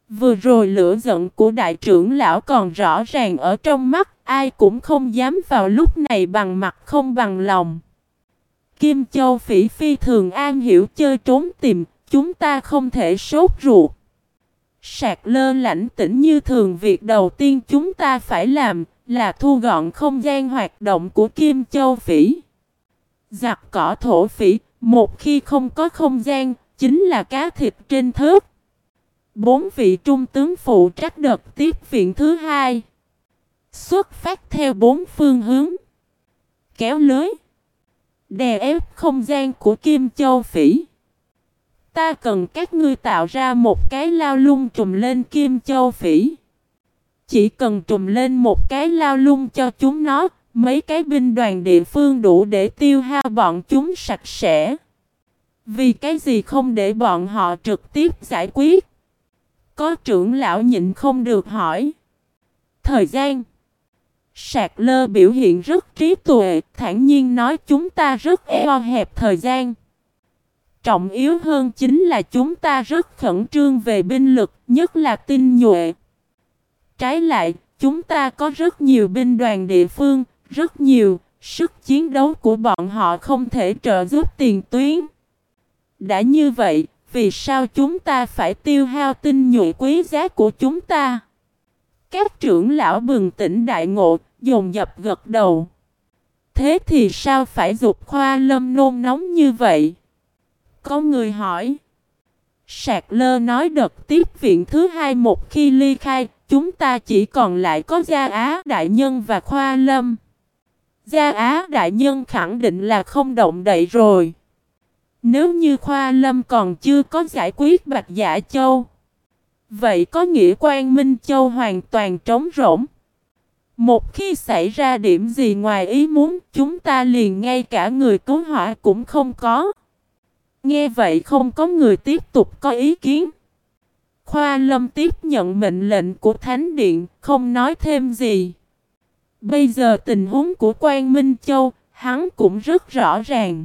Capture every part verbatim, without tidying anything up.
Vừa rồi lửa giận của đại trưởng lão còn rõ ràng ở trong mắt, ai cũng không dám vào lúc này bằng mặt không bằng lòng. Kim Châu Phỉ phi thường an hiểu chơi trốn tìm, chúng ta không thể sốt ruột. Sạc Lơ lãnh tĩnh như thường, việc đầu tiên chúng ta phải làm là thu gọn không gian hoạt động của Kim Châu Phỉ. Giặc cỏ thổ phỉ, một khi không có không gian, chính là cá thịt trên thớt. Bốn vị trung tướng phụ trách đợt tiếp viện thứ hai xuất phát theo bốn phương hướng, kéo lưới, đè ép không gian của Kim Châu Phỉ. Ta cần các ngươi tạo ra một cái lao lung trùm lên Kim Châu Phỉ. Chỉ cần trùm lên một cái lao lung cho chúng nó, mấy cái binh đoàn địa phương đủ để tiêu hao bọn chúng sạch sẽ. Vì cái gì không để bọn họ trực tiếp giải quyết? Có trưởng lão nhịn không được hỏi. Thời gian. Sạc Lơ biểu hiện rất trí tuệ, thản nhiên nói chúng ta rất eo hẹp thời gian. Trọng yếu hơn chính là chúng ta rất khẩn trương về binh lực, nhất là tinh nhuệ. Trái lại, chúng ta có rất nhiều binh đoàn địa phương, rất nhiều, sức chiến đấu của bọn họ không thể trợ giúp tiền tuyến. Đã như vậy, vì sao chúng ta phải tiêu hao tinh nhuệ quý giá của chúng ta? Các trưởng lão bừng tỉnh đại ngộ, dồn dập gật đầu. Thế thì sao phải giục Khoa Lâm nôn nóng như vậy? Có người hỏi. Sạc Lơ nói đợt tiếp viện thứ hai một khi ly khai, chúng ta chỉ còn lại có Gia Á Đại Nhân và Khoa Lâm. Gia Á Đại Nhân khẳng định là không động đậy rồi. Nếu như Khoa Lâm còn chưa có giải quyết Bạch Dạ Châu, vậy có nghĩa Quang Minh Châu hoàn toàn trống rỗng. Một khi xảy ra điểm gì ngoài ý muốn, chúng ta liền ngay cả người cứu hỏa cũng không có. Nghe vậy không có người tiếp tục có ý kiến. Khoa Lâm tiếp nhận mệnh lệnh của Thánh Điện, không nói thêm gì. Bây giờ tình huống của Quang Minh Châu, hắn cũng rất rõ ràng.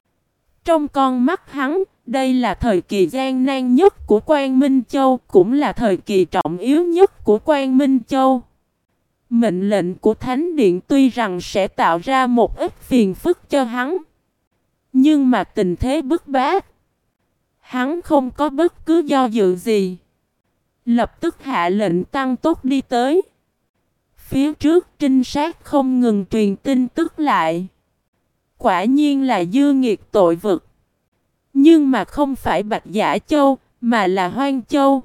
Trong con mắt hắn, đây là thời kỳ gian nan nhất của Quang Minh Châu, cũng là thời kỳ trọng yếu nhất của Quang Minh Châu. Mệnh lệnh của Thánh Điện tuy rằng sẽ tạo ra một ít phiền phức cho hắn, nhưng mà tình thế bức bách, hắn không có bất cứ do dự gì. Lập tức hạ lệnh tăng tốc đi tới. Phía trước trinh sát không ngừng truyền tin tức lại. Quả nhiên là dư nghiệt tội vực. Nhưng mà không phải Bạch Dạ Châu, mà là Hoang Châu.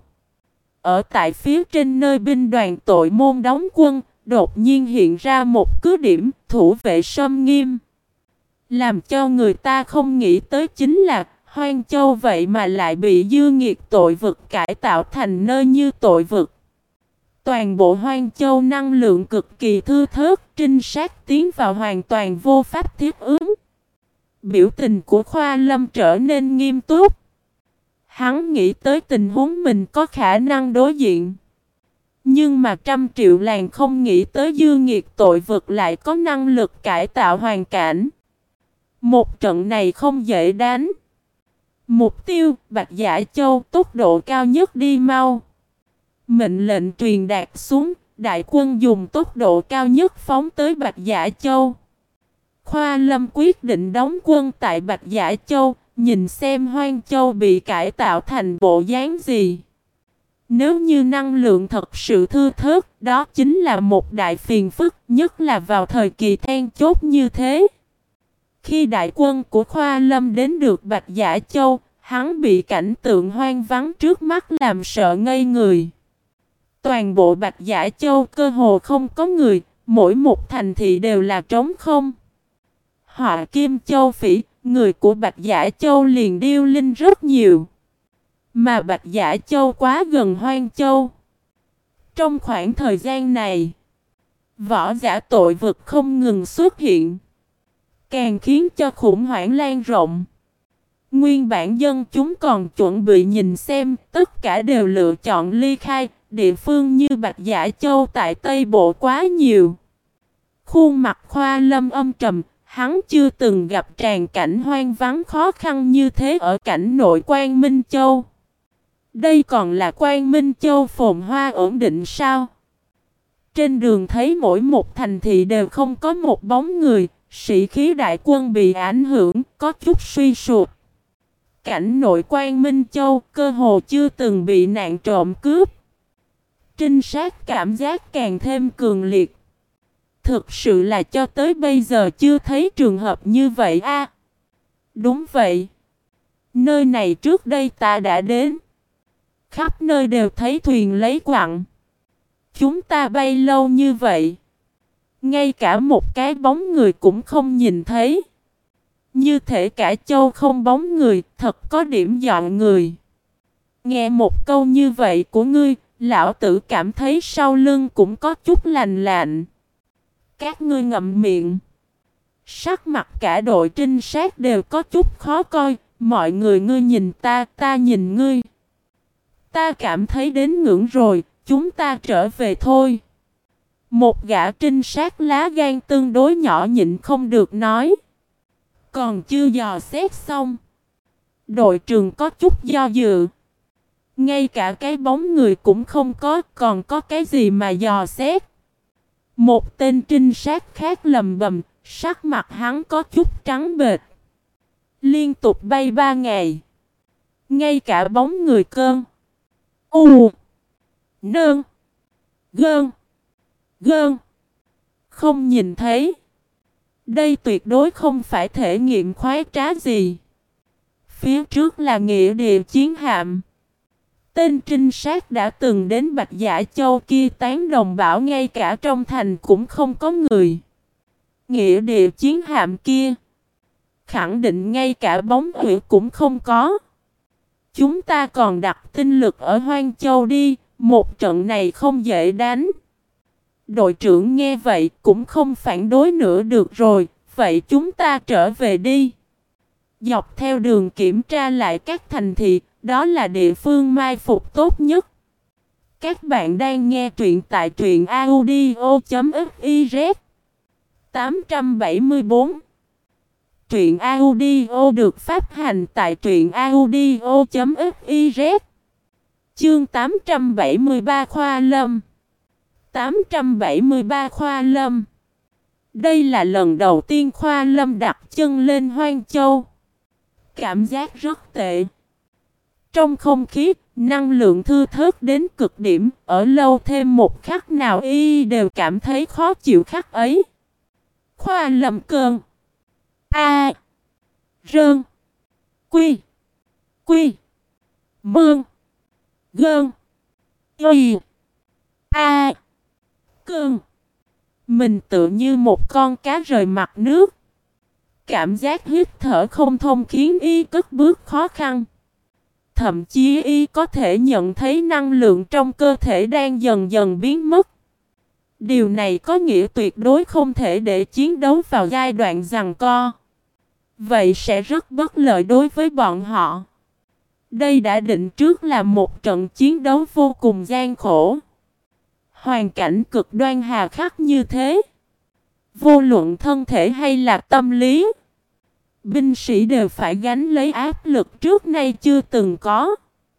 Ở tại phía trên nơi binh đoàn tội môn đóng quân, đột nhiên hiện ra một cứ điểm thủ vệ sâm nghiêm. Làm cho người ta không nghĩ tới chính là Hoang Châu vậy mà lại bị dư nghiệt tội vực cải tạo thành nơi như tội vực. Toàn bộ Hoang Châu năng lượng cực kỳ thư thớt, trinh sát tiến vào hoàn toàn vô pháp thiết ứng. Biểu tình của Khoa Lâm trở nên nghiêm túc. Hắn nghĩ tới tình huống mình có khả năng đối diện. Nhưng mà trăm triệu làng không nghĩ tới dư nghiệt tội vực lại có năng lực cải tạo hoàn cảnh. Một trận này không dễ đánh. Mục tiêu, Bạch Dạ Châu, tốc độ cao nhất đi mau. Mệnh lệnh truyền đạt xuống, đại quân dùng tốc độ cao nhất phóng tới Bạch Dạ Châu. Khoa Lâm quyết định đóng quân tại Bạch Dạ Châu, nhìn xem Hoang Châu bị cải tạo thành bộ dáng gì. Nếu như năng lượng thật sự thư thớt, đó chính là một đại phiền phức, nhất là vào thời kỳ then chốt như thế. Khi đại quân của Khoa Lâm đến được Bạch Dạ Châu, hắn bị cảnh tượng hoang vắng trước mắt làm sợ ngây người. Toàn bộ Bạch Dạ Châu cơ hồ không có người, mỗi một thành thị đều là trống không. Họa Kim Châu Phỉ, người của Bạch Dạ Châu liền điêu linh rất nhiều. Mà Bạch Dạ Châu quá gần Hoang Châu. Trong khoảng thời gian này, võ giả tội vực không ngừng xuất hiện, càng khiến cho khủng hoảng lan rộng. Nguyên bản dân chúng còn chuẩn bị nhìn xem, tất cả đều lựa chọn ly khai, địa phương như Bạch Dạ Châu tại Tây Bộ quá nhiều. Khuôn mặt Khoa Lâm âm trầm, hắn chưa từng gặp tràn cảnh hoang vắng khó khăn như thế ở cảnh nội Quang Minh Châu. Đây còn là Quang Minh Châu phồn hoa ổn định sao? Trên đường thấy mỗi một thành thị đều không có một bóng người, sĩ khí đại quân bị ảnh hưởng, có chút suy sụp. Cảnh nội Quang Minh Châu cơ hồ chưa từng bị nạn trộm cướp. Trinh sát cảm giác càng thêm cường liệt. Thực sự là cho tới bây giờ chưa thấy trường hợp như vậy a. Đúng vậy. Nơi này trước đây ta đã đến. Khắp nơi đều thấy thuyền lấy quặng. Chúng ta bay lâu như vậy. Ngay cả một cái bóng người cũng không nhìn thấy. Như thể cả châu không bóng người, thật có điểm dọn người. Nghe một câu như vậy của ngươi, lão tử cảm thấy sau lưng cũng có chút lành lạnh. Các ngươi ngậm miệng. Sắc mặt cả đội trinh sát đều có chút khó coi. Mọi người ngươi nhìn ta, ta nhìn ngươi. Ta cảm thấy đến ngưỡng rồi, chúng ta trở về thôi. Một gã trinh sát lá gan tương đối nhỏ nhịn không được nói. Còn chưa dò xét xong. Đội trưởng có chút do dự. Ngay cả cái bóng người cũng không có, còn có cái gì mà dò xét. Một tên trinh sát khác lầm bầm, sắc mặt hắn có chút trắng bệch. Liên tục bay ba ngày. Ngay cả bóng người cơn. U. Nơn. Gơn. Gơn. Không nhìn thấy. Đây tuyệt đối không phải thể nghiệm khoái trá gì. Phía trước là nghĩa địa chiến hạm. Tên trinh sát đã từng đến Bạch Dạ Châu kia tán đồng bảo ngay cả trong thành cũng không có người. Nghĩa địa chiến hạm kia. Khẳng định ngay cả bóng huyễn cũng không có. Chúng ta còn đặt tinh lực ở Hoang Châu đi. Một trận này không dễ đánh. Đội trưởng nghe vậy cũng không phản đối nữa được rồi. Vậy chúng ta trở về đi. Dọc theo đường kiểm tra lại các thành thị. Đó là địa phương mai phục tốt nhất. Các bạn đang nghe truyện tại truyện audio chấm fiz. tám trăm bảy mươi tư. Truyện audio được phát hành tại truyện audio chấm fiz. Chương tám trăm bảy mươi ba Khoa Lâm. tám trăm bảy mươi ba Khoa Lâm. Đây là lần đầu tiên Khoa Lâm đặt chân lên Hoang Châu. Cảm giác rất tệ. Trong không khí, năng lượng thư thớt đến cực điểm, ở lâu thêm một khắc nào y đều cảm thấy khó chịu khắc ấy. Khoa Lâm cơn. A. Rơn. Quy. Quy. Mương. Gơn. Y. A. Cơn. Mình tựa như một con cá rời mặt nước. Cảm giác hít thở không thông khiến y cất bước khó khăn. Thậm chí y có thể nhận thấy năng lượng trong cơ thể đang dần dần biến mất. Điều này có nghĩa tuyệt đối không thể để chiến đấu vào giai đoạn giằng co. Vậy sẽ rất bất lợi đối với bọn họ. Đây đã định trước là một trận chiến đấu vô cùng gian khổ. Hoàn cảnh cực đoan hà khắc như thế. Vô luận thân thể hay là tâm lý. Binh sĩ đều phải gánh lấy áp lực trước nay chưa từng có.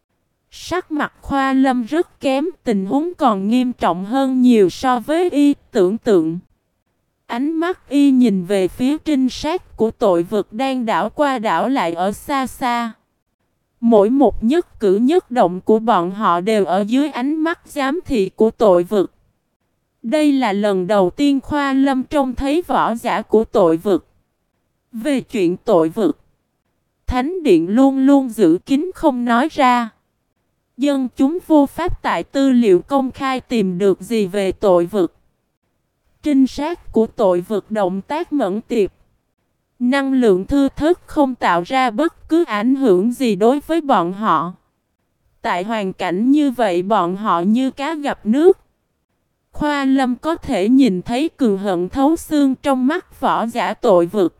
Sắc mặt Khoa Lâm rất kém, tình huống còn nghiêm trọng hơn nhiều so với y tưởng tượng. Ánh mắt y nhìn về phía trinh sát của tội vực đang đảo qua đảo lại ở xa xa. Mỗi một nhất cử nhất động của bọn họ đều ở dưới ánh mắt giám thị của tội vực. Đây là lần đầu tiên Khoa Lâm trông thấy võ giả của tội vực. Về chuyện tội vực, Thánh Điện luôn luôn giữ kín không nói ra. Dân chúng vô pháp tại tư liệu công khai tìm được gì về tội vực. Trinh sát của tội vực động tác mẫn tiệp. Năng lượng thư thớt không tạo ra bất cứ ảnh hưởng gì đối với bọn họ. Tại hoàn cảnh như vậy bọn họ như cá gặp nước. Khoa Lâm có thể nhìn thấy cường hận thấu xương trong mắt võ giả tội vực.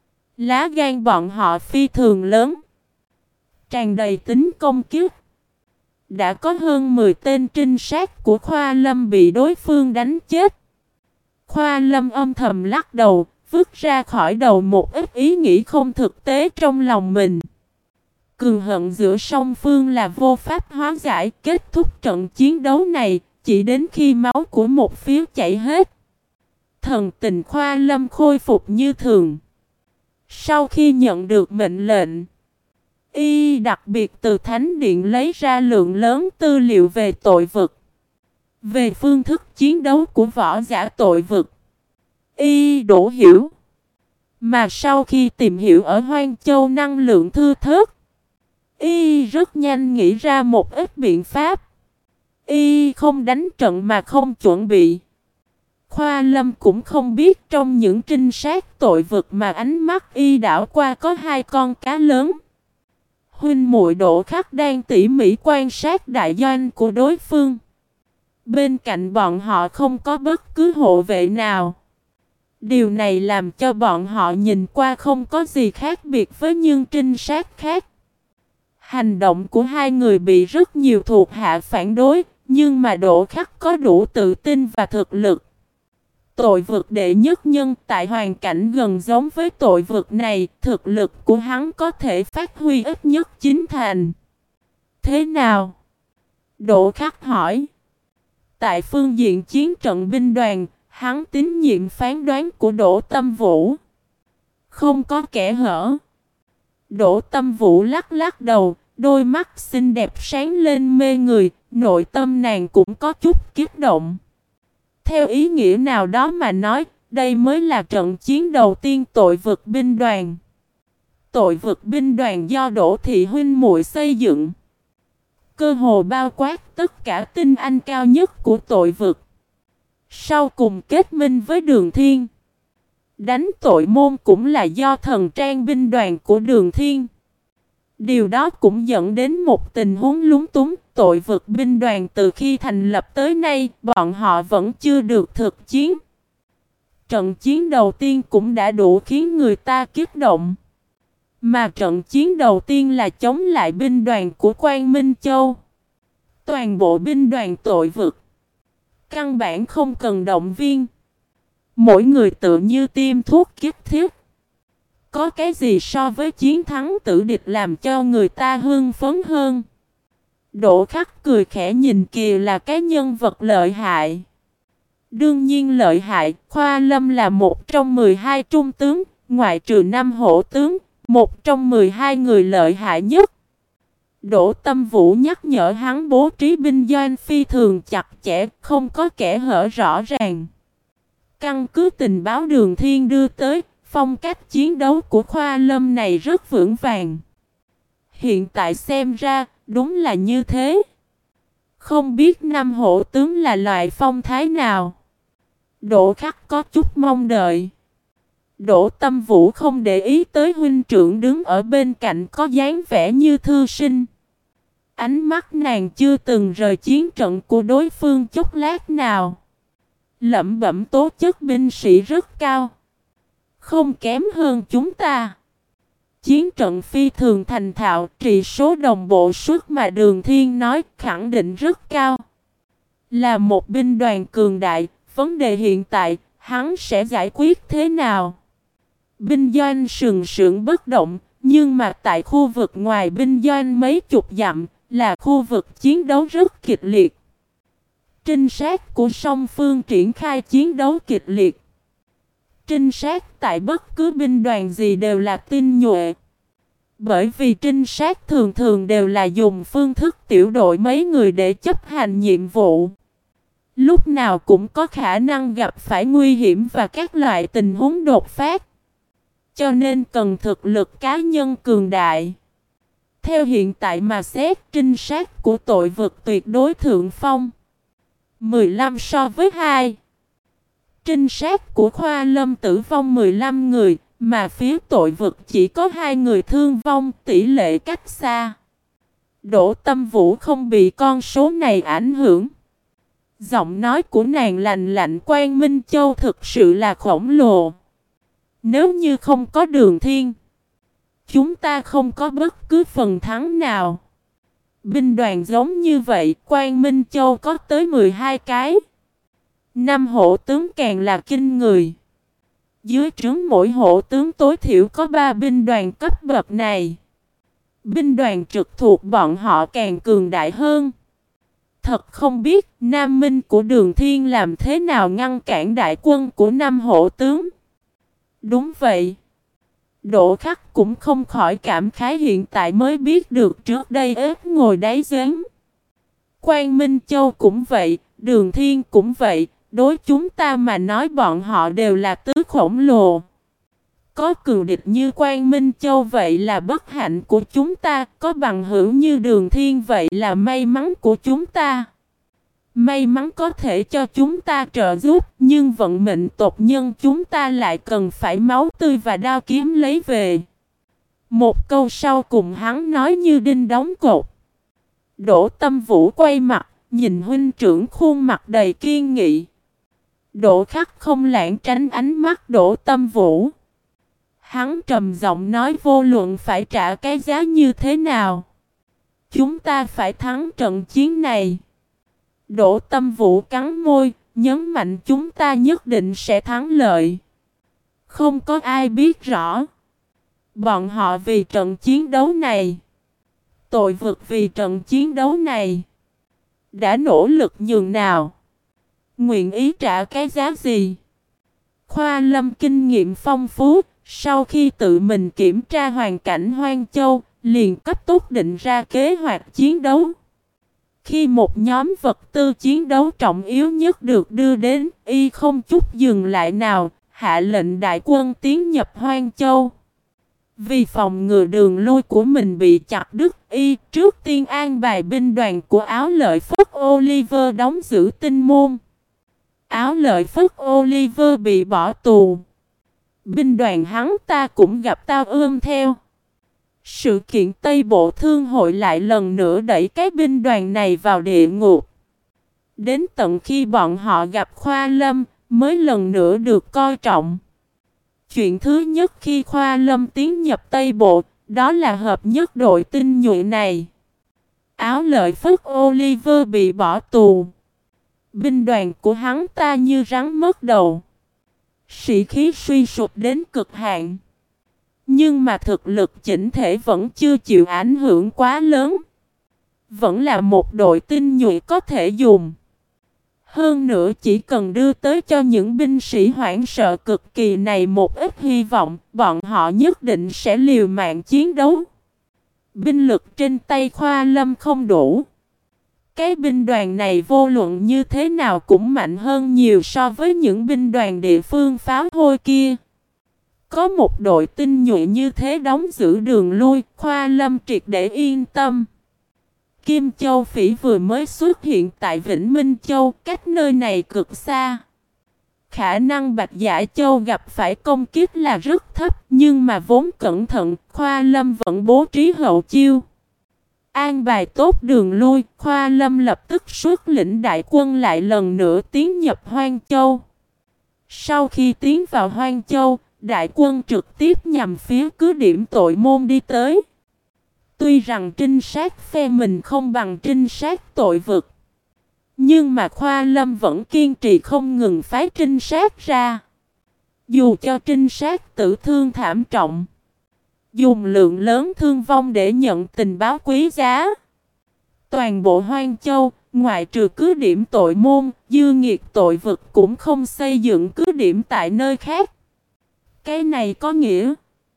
Lá gan bọn họ phi thường lớn. Tràn đầy tính công kiếp. Đã có hơn mười tên trinh sát của Khoa Lâm bị đối phương đánh chết. Khoa Lâm âm thầm lắc đầu, vứt ra khỏi đầu một ít ý nghĩ không thực tế trong lòng mình. Cừu hận giữa song phương là vô pháp hóa giải, kết thúc trận chiến đấu này, chỉ đến khi máu của một phía chảy hết. Thần tình Khoa Lâm khôi phục như thường. Sau khi nhận được mệnh lệnh, y đặc biệt từ Thánh Điện lấy ra lượng lớn tư liệu về tội vực, về phương thức chiến đấu của võ giả tội vực. Y đủ hiểu. Mà sau khi tìm hiểu ở Hoang Châu năng lượng thưa thớt, y rất nhanh nghĩ ra một ít biện pháp. Y không đánh trận mà không chuẩn bị. Khoa Lâm cũng không biết trong những trinh sát tội vực mà ánh mắt y đảo qua có hai con cá lớn. Huynh muội Đỗ Khắc đang tỉ mỉ quan sát đại doanh của đối phương. Bên cạnh bọn họ không có bất cứ hộ vệ nào. Điều này làm cho bọn họ nhìn qua không có gì khác biệt với những trinh sát khác. Hành động của hai người bị rất nhiều thuộc hạ phản đối, nhưng mà Đỗ Khắc có đủ tự tin và thực lực. Tội vực đệ nhất nhân tại hoàn cảnh gần giống với tội vực này, thực lực của hắn có thể phát huy ít nhất chín thành. Thế nào? Đỗ Khắc hỏi. Tại phương diện chiến trận binh đoàn, hắn tín nhiệm phán đoán của Đỗ Tâm Vũ. Không có kẽ hở. Đỗ Tâm Vũ lắc lắc đầu, đôi mắt xinh đẹp sáng lên mê người, nội tâm nàng cũng có chút kiếp động. Theo ý nghĩa nào đó mà nói, đây mới là trận chiến đầu tiên tội vực binh đoàn. Tội vực binh đoàn do Đỗ Thị huynh muội xây dựng, cơ hồ bao quát tất cả tinh anh cao nhất của tội vực. Sau cùng kết minh với Đường Thiên. Đánh tội môn cũng là do thần trang binh đoàn của Đường Thiên. Điều đó cũng dẫn đến một tình huống lúng túng. Tội vực binh đoàn từ khi thành lập tới nay, bọn họ vẫn chưa được thực chiến. Trận chiến đầu tiên cũng đã đủ khiến người ta kích động. Mà trận chiến đầu tiên là chống lại binh đoàn của Quang Minh Châu. Toàn bộ binh đoàn tội vực, căn bản không cần động viên. Mỗi người tự như tiêm thuốc kích thiết. Có cái gì so với chiến thắng tử địch làm cho người ta hưng phấn hơn? Đỗ Khắc cười khẽ, nhìn kìa là cái nhân vật lợi hại. Đương nhiên lợi hại, Khoa Lâm là một trong mười hai trung tướng, ngoại trừ năm hổ tướng, một trong mười hai người lợi hại nhất. Đỗ Tâm Vũ nhắc nhở hắn bố trí binh doanh phi thường chặt chẽ, không có kẽ hở rõ ràng. Căn cứ tình báo Đường Thiên đưa tới, phong cách chiến đấu của Khoa Lâm này rất vững vàng. Hiện tại xem ra, đúng là như thế. Không biết năm hổ tướng là loại phong thái nào. Đỗ Khắc có chút mong đợi. Đỗ Tâm Vũ không để ý tới huynh trưởng đứng ở bên cạnh có dáng vẻ như thư sinh. Ánh mắt nàng chưa từng rời chiến trận của đối phương chút lát nào. Lẩm bẩm tố chất binh sĩ rất cao, không kém hơn chúng ta. Chiến trận phi thường thành thạo, trị số đồng bộ suốt mà Đường Thiên nói khẳng định rất cao. Là một binh đoàn cường đại, vấn đề hiện tại, hắn sẽ giải quyết thế nào? Binh doanh sừng sững bất động, nhưng mà tại khu vực ngoài binh doanh mấy chục dặm, là khu vực chiến đấu rất kịch liệt. Trinh sát của song phương triển khai chiến đấu kịch liệt. Trinh sát tại bất cứ binh đoàn gì đều là tinh nhuệ. Bởi vì trinh sát thường thường đều là dùng phương thức tiểu đội mấy người để chấp hành nhiệm vụ. Lúc nào cũng có khả năng gặp phải nguy hiểm và các loại tình huống đột phát. Cho nên cần thực lực cá nhân cường đại. Theo hiện tại mà xét, trinh sát của tội vực tuyệt đối thượng phong. mười lăm so với hai. Trinh sát của Khoa Lâm tử vong mười lăm người, mà phía tội vực chỉ có hai người thương vong, tỷ lệ cách xa. Đỗ Tâm Vũ không bị con số này ảnh hưởng. Giọng nói của nàng lạnh lạnh, Quang Minh Châu thực sự là khổng lồ. Nếu như không có Đường Thiên, chúng ta không có bất cứ phần thắng nào. Binh đoàn giống như vậy, Quang Minh Châu có tới mười hai cái. Năm hộ tướng càng là kinh người. Dưới trướng mỗi hộ tướng tối thiểu có ba binh đoàn cấp bậc này. Binh đoàn trực thuộc bọn họ càng cường đại hơn. Thật không biết Nam Minh của Đường Thiên làm thế nào ngăn cản đại quân của năm hổ tướng. Đúng vậy. Đỗ Khắc cũng không khỏi cảm khái hiện tại mới biết được trước đây ếch ngồi đáy giếng. Quang Minh Châu cũng vậy, Đường Thiên cũng vậy, đối chúng ta mà nói bọn họ đều là tứ khổng lồ. Có cường địch như Quang Minh Châu vậy là bất hạnh của chúng ta, có bằng hữu như Đường Thiên vậy là may mắn của chúng ta. May mắn có thể cho chúng ta trợ giúp, nhưng vận mệnh tộc nhân chúng ta lại cần phải máu tươi và đao kiếm lấy về. Một câu sau cùng hắn nói như đinh đóng cột. Đỗ Tâm Vũ quay mặt, nhìn huynh trưởng khuôn mặt đầy kiên nghị. Đỗ Khắc không lảng tránh ánh mắt Đỗ Tâm Vũ. Hắn trầm giọng nói vô luận phải trả cái giá như thế nào. Chúng ta phải thắng trận chiến này. Đỗ Tâm Vũ cắn môi, nhấn mạnh chúng ta nhất định sẽ thắng lợi. Không có ai biết rõ. Bọn họ vì trận chiến đấu này. Tội vực vì trận chiến đấu này. Đã nỗ lực nhường nào. Nguyện ý trả cái giá gì. Khoa Lâm kinh nghiệm phong phú. Sau khi tự mình kiểm tra hoàn cảnh Hoang Châu, liền cấp tốc định ra kế hoạch chiến đấu. Khi một nhóm vật tư chiến đấu trọng yếu nhất được đưa đến, y không chút dừng lại nào, hạ lệnh đại quân tiến nhập Hoang Châu. Vì phòng ngừa đường lui của mình bị chặt đứt, y trước tiên an bài binh đoàn của Áo Lợi Phất Oliver đóng giữ Tinh Môn. Áo Lợi Phất Oliver bị bỏ tù. Binh đoàn hắn ta cũng gặp tao ương theo. Sự kiện Tây Bộ Thương hội lại lần nữa đẩy cái binh đoàn này vào địa ngục. Đến tận khi bọn họ gặp Khoa Lâm, mới lần nữa được coi trọng. Chuyện thứ nhất khi Khoa Lâm tiến nhập Tây Bộ, đó là hợp nhất đội tinh nhuệ này. Áo Lợi Phất Oliver bị bỏ tù. Binh đoàn của hắn ta như rắn mất đầu. Sĩ khí suy sụp đến cực hạn. Nhưng mà thực lực chỉnh thể vẫn chưa chịu ảnh hưởng quá lớn. Vẫn là một đội tinh nhuệ có thể dùng. Hơn nữa chỉ cần đưa tới cho những binh sĩ hoảng sợ cực kỳ này một ít hy vọng, bọn họ nhất định sẽ liều mạng chiến đấu. Binh lực trên tay Khoa Lâm không đủ. Cái binh đoàn này vô luận như thế nào cũng mạnh hơn nhiều so với những binh đoàn địa phương pháo hôi kia. Có một đội tinh nhuệ như thế đóng giữ đường lui, Khoa Lâm triệt để yên tâm. Kim Châu Phỉ vừa mới xuất hiện tại Vĩnh Minh Châu, cách nơi này cực xa. Khả năng Bạch Giả Châu gặp phải công kích là rất thấp, nhưng mà vốn cẩn thận, Khoa Lâm vẫn bố trí hậu chiêu. An bài tốt đường lui, Khoa Lâm lập tức xuất lĩnh đại quân lại lần nữa tiến nhập Hoang Châu. Sau khi tiến vào Hoang Châu, đại quân trực tiếp nhằm phía cứ điểm Tội Môn đi tới. Tuy rằng trinh sát phe mình không bằng trinh sát Tội Vực, nhưng mà Khoa Lâm vẫn kiên trì không ngừng phái trinh sát ra. Dù cho trinh sát tử thương thảm trọng, dùng lượng lớn thương vong để nhận tình báo quý giá. Toàn bộ Hoang Châu, ngoại trừ cứ điểm Tội Môn, Dư Nghiệt Tội Vực cũng không xây dựng cứ điểm tại nơi khác. Cái này có nghĩa,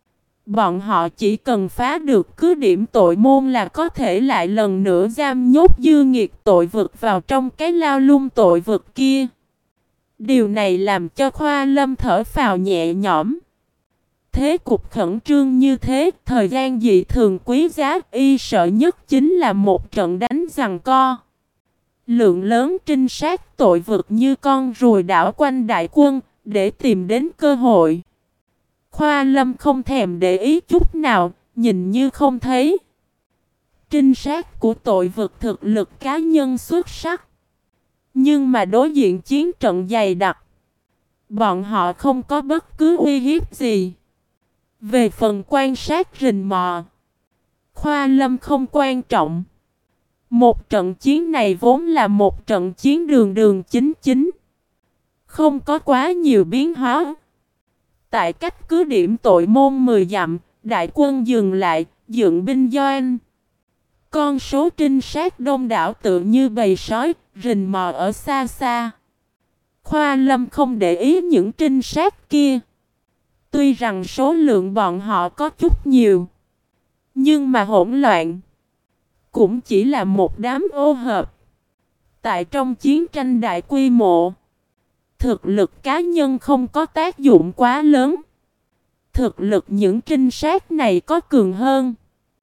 bọn họ chỉ cần phá được cứ điểm Tội Môn là có thể lại lần nữa giam nhốt Dư Nghiệt Tội Vực vào trong cái lao lung tội vực kia. Điều này làm cho Khoa Lâm thở phào nhẹ nhõm. Thế cục khẩn trương như thế, thời gian dị thường quý giá, y sợ nhất chính là một trận đánh giằng co. Lượng lớn trinh sát tội vực như con ruồi đảo quanh đại quân, để tìm đến cơ hội. Khoa Lâm không thèm để ý chút nào, nhìn như không thấy. Trinh sát của tội vực thực lực cá nhân xuất sắc. Nhưng mà đối diện chiến trận dày đặc, bọn họ không có bất cứ uy hiếp gì. Về phần quan sát rình mò, Khoa Lâm không quan trọng. Một trận chiến này vốn là một trận chiến đường đường chính chính, không có quá nhiều biến hóa. Tại cách cứ điểm Tội Môn mười dặm, Đại quân dừng lại, dựng binh doanh. Con số trinh sát đông đảo tự như bầy sói, rình mò ở xa xa. Khoa Lâm không để ý những trinh sát kia. Tuy rằng số lượng bọn họ có chút nhiều, nhưng mà hỗn loạn. Cũng chỉ là một đám ô hợp. Tại trong chiến tranh đại quy mô, thực lực cá nhân không có tác dụng quá lớn. Thực lực những trinh sát này có cường hơn,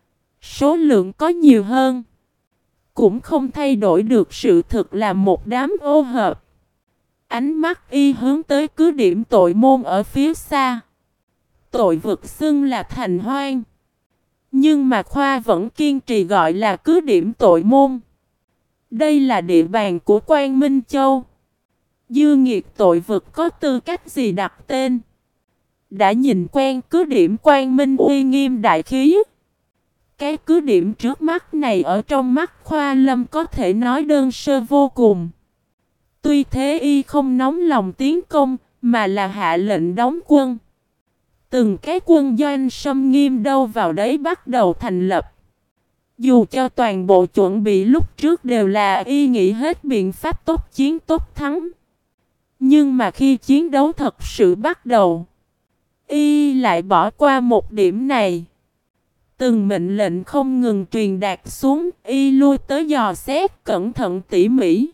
số lượng có nhiều hơn, cũng không thay đổi được sự thực là một đám ô hợp. Ánh mắt y hướng tới cứ điểm tội môn ở phía xa. Tội vực xưng là thành hoang, nhưng mà Khoa vẫn kiên trì gọi là cứ điểm tội môn. Đây là địa bàn của Quang Minh Châu. Dư nghiệt tội vực có tư cách gì đặt tên? Đã nhìn quen cứ điểm Quang Minh uy nghiêm đại khí. Cái cứ điểm trước mắt này ở trong mắt Khoa Lâm có thể nói đơn sơ vô cùng. Tuy thế y không nóng lòng tiến công, mà là hạ lệnh đóng quân. Từng cái quân doanh xâm nghiêm đâu vào đấy bắt đầu thành lập. Dù cho toàn bộ chuẩn bị lúc trước đều là y nghĩ hết biện pháp tốt chiến tốt thắng. Nhưng mà khi chiến đấu thật sự bắt đầu, y lại bỏ qua một điểm này. Từng mệnh lệnh không ngừng truyền đạt xuống, y lui tới dò xét cẩn thận tỉ mỉ.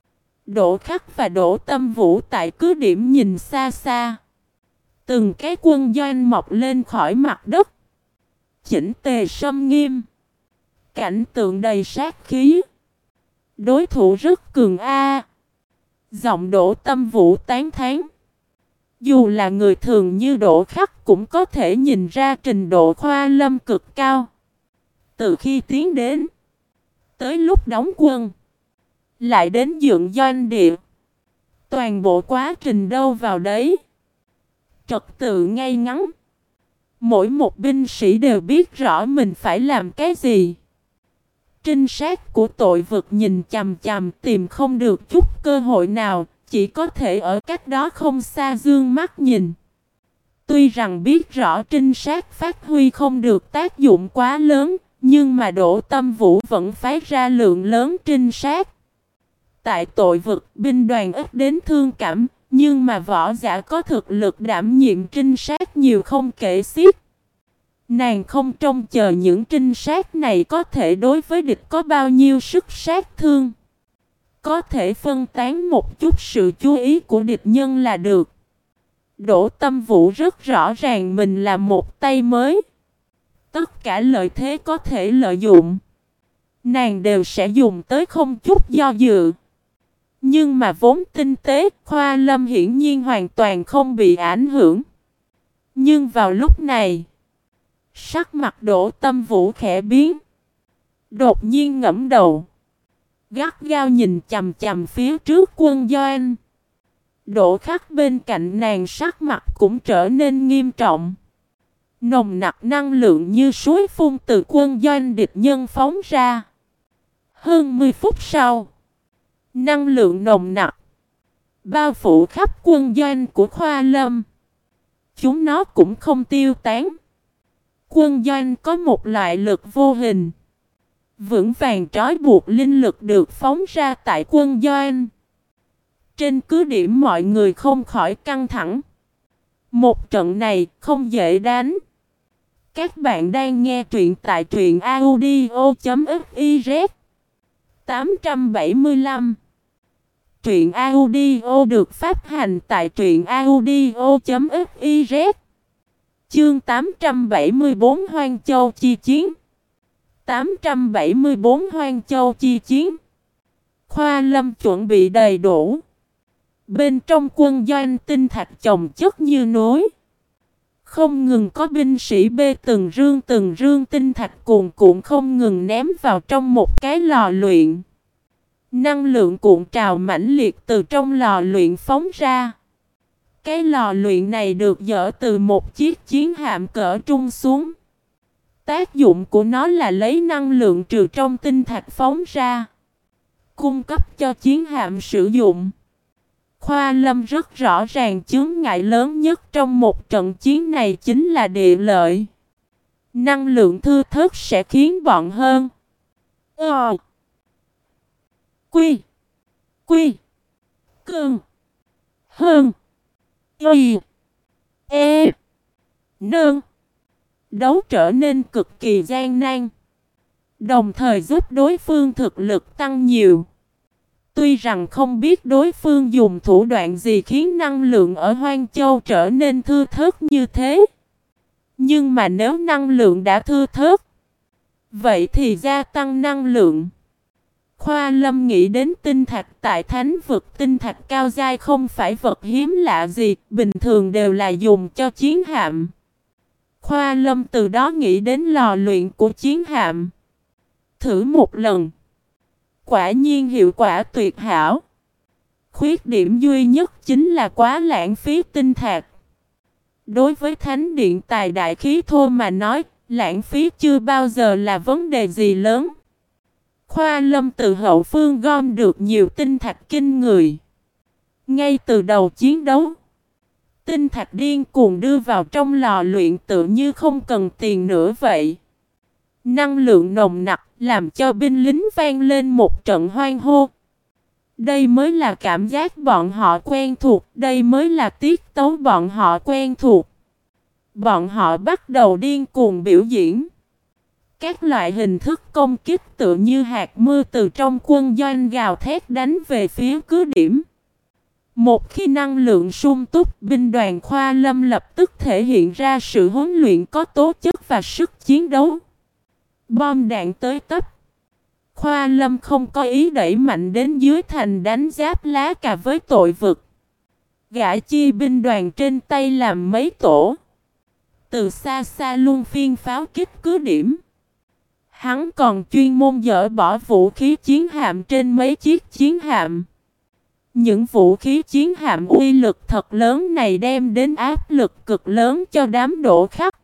Đỗ Khắc và Đỗ Tâm Vũ tại cứ điểm nhìn xa xa. Từng cái quân doanh mọc lên khỏi mặt đất, chỉnh tề sâm nghiêm, cảnh tượng đầy sát khí. Đối thủ rất cường a. Giọng Đỗ Tâm Vũ tán thán. Dù là người thường như Đỗ Khắc cũng có thể nhìn ra trình độ Khoa Lâm cực cao. Từ khi tiến đến, tới lúc đóng quân, lại đến dựng doanh địa, toàn bộ quá trình đâu vào đấy. Trật tự ngay ngắn. Mỗi một binh sĩ đều biết rõ mình phải làm cái gì. Trinh sát của tội vực nhìn chằm chằm tìm không được chút cơ hội nào, chỉ có thể ở cách đó không xa dương mắt nhìn. Tuy rằng biết rõ trinh sát phát huy không được tác dụng quá lớn, nhưng mà Đỗ Tâm Vũ vẫn phái ra lượng lớn trinh sát. Tại tội vực, binh đoàn ít đến thương cảm, nhưng mà võ giả có thực lực đảm nhiệm trinh sát nhiều không kể xiết. Nàng không trông chờ những trinh sát này có thể đối với địch có bao nhiêu sức sát thương. Có thể phân tán một chút sự chú ý của địch nhân là được. Đỗ Tâm Vũ rất rõ ràng mình là một tay mới. Tất cả lợi thế có thể lợi dụng, nàng đều sẽ dùng tới không chút do dự. Nhưng mà vốn tinh tế, Khoa Lâm hiển nhiên hoàn toàn không bị ảnh hưởng. Nhưng vào lúc này, sắc mặt Đỗ Tâm Vũ khẽ biến. Đột nhiên ngẫm đầu, gắt gao nhìn chằm chằm phía trước quân doanh. Đỗ Khắc bên cạnh nàng sắc mặt cũng trở nên nghiêm trọng. Nồng nặc năng lượng như suối phun từ quân doanh địch nhân phóng ra. Hơn mười phút sau, năng lượng nồng nặc bao phủ khắp quân doanh của Khoa Lâm. Chúng nó cũng không tiêu tán. Quân doanh có một loại lực vô hình, vững vàng trói buộc linh lực được phóng ra tại quân doanh. Trên cứ điểm mọi người không khỏi căng thẳng. Một trận này không dễ đánh. Các bạn đang nghe truyện tại truyện audio chấm fiz. tám trăm bảy mươi lăm. Truyện audio được phát hành tại truyện audio chấm fiz. Chương tám trăm bảy mươi bốn Hoang Châu chi chiến. tám trăm bảy mươi bốn Hoang Châu chi chiến. Khoa Lâm chuẩn bị đầy đủ. Bên trong quân doanh tinh thạch chồng chất như núi. Không ngừng có binh sĩ bê từng rương từng rương tinh thạch cuồn cuộn không ngừng ném vào trong một cái lò luyện. Năng lượng cuộn trào mãnh liệt từ trong lò luyện phóng ra. Cái lò luyện này được dỡ từ một chiếc chiến hạm cỡ trung xuống. Tác dụng của nó là lấy năng lượng trừ trong tinh thạch phóng ra, cung cấp cho chiến hạm sử dụng. Khoa Lâm rất rõ ràng chướng ngại lớn nhất trong một trận chiến này chính là địa lợi. Năng lượng thưa thớt sẽ khiến bọn hơn. Ờ. Quy. Quy. Cơn. Hơn. Y. E. Nương. Đấu trở nên cực kỳ gian nan. Đồng thời giúp đối phương thực lực tăng nhiều. Tuy rằng không biết đối phương dùng thủ đoạn gì khiến năng lượng ở Hoang Châu trở nên thưa thớt như thế. Nhưng mà nếu năng lượng đã thưa thớt, vậy thì gia tăng năng lượng. Khoa Lâm nghĩ đến tinh thạch tại thánh vực. Tinh thạch cao giai không phải vật hiếm lạ gì, bình thường đều là dùng cho chiến hạm. Khoa Lâm từ đó nghĩ đến lò luyện của chiến hạm. Thử một lần. Quả nhiên hiệu quả tuyệt hảo. Khuyết điểm duy nhất chính là quá lãng phí tinh thạch. Đối với thánh điện tài đại khí thô mà nói, lãng phí chưa bao giờ là vấn đề gì lớn. Khoa Lâm từ hậu phương gom được nhiều tinh thạch kinh người. Ngay từ đầu chiến đấu, tinh thạch điên cuồng đưa vào trong lò luyện tự như không cần tiền nữa vậy. Năng lượng nồng nặc làm cho binh lính vang lên một trận hoan hô. Đây mới là cảm giác bọn họ quen thuộc, đây mới là tiết tấu bọn họ quen thuộc. Bọn họ bắt đầu điên cuồng biểu diễn. Các loại hình thức công kích tự như hạt mưa từ trong quân doanh gào thét đánh về phía cứ điểm. Một khi năng lượng sung túc, binh đoàn Khoa Lâm lập tức thể hiện ra sự huấn luyện có tố chất và sức chiến đấu. Bom đạn tới tấp. Khoa Lâm không có ý đẩy mạnh đến dưới thành đánh giáp lá cà với tội vực. Gã chi binh đoàn trên tay làm mấy tổ. Từ xa xa luôn phiên pháo kích cứ điểm. Hắn còn chuyên môn dỡ bỏ vũ khí chiến hạm trên mấy chiếc chiến hạm. Những vũ khí chiến hạm uy lực thật lớn này đem đến áp lực cực lớn cho đám đổ khắc.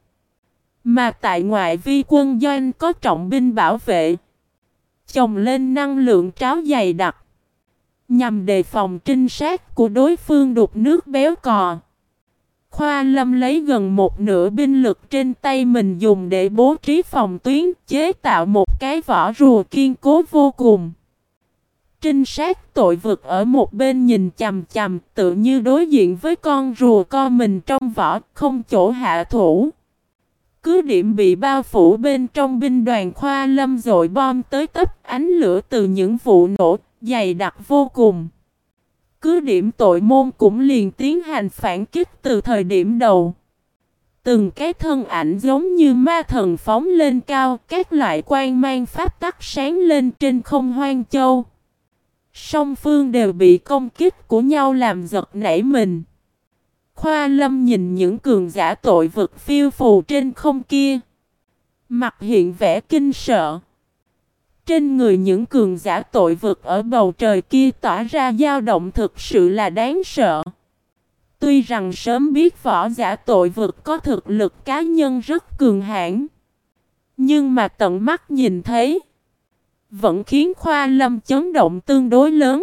Mà tại ngoại vi quân doanh có trọng binh bảo vệ. Chồng lên năng lượng tráo dày đặc. Nhằm đề phòng trinh sát của đối phương đục nước béo cò. Khoa Lâm lấy gần một nửa binh lực trên tay mình dùng để bố trí phòng tuyến, chế tạo một cái vỏ rùa kiên cố vô cùng. Trinh sát tội vực ở một bên nhìn chằm chằm, tự như đối diện với con rùa co mình trong vỏ, không chỗ hạ thủ. Cứ điểm bị bao phủ bên trong binh đoàn Khoa Lâm dội bom tới tấp, ánh lửa từ những vụ nổ dày đặc vô cùng. Cứ điểm tội môn cũng liền tiến hành phản kích từ thời điểm đầu. Từng cái thân ảnh giống như ma thần phóng lên cao, các loại quang mang pháp tắc sáng lên trên không Hoang Châu. Song phương đều bị công kích của nhau làm giật nảy mình. Khoa Lâm nhìn những cường giả tội vực phiêu phù trên không kia. Mặt hiện vẻ kinh sợ. Trên người những cường giả tội vực ở bầu trời kia tỏa ra dao động thực sự là đáng sợ. Tuy rằng sớm biết võ giả tội vực có thực lực cá nhân rất cường hãn, nhưng mà tận mắt nhìn thấy vẫn khiến Khoa Lâm chấn động tương đối lớn.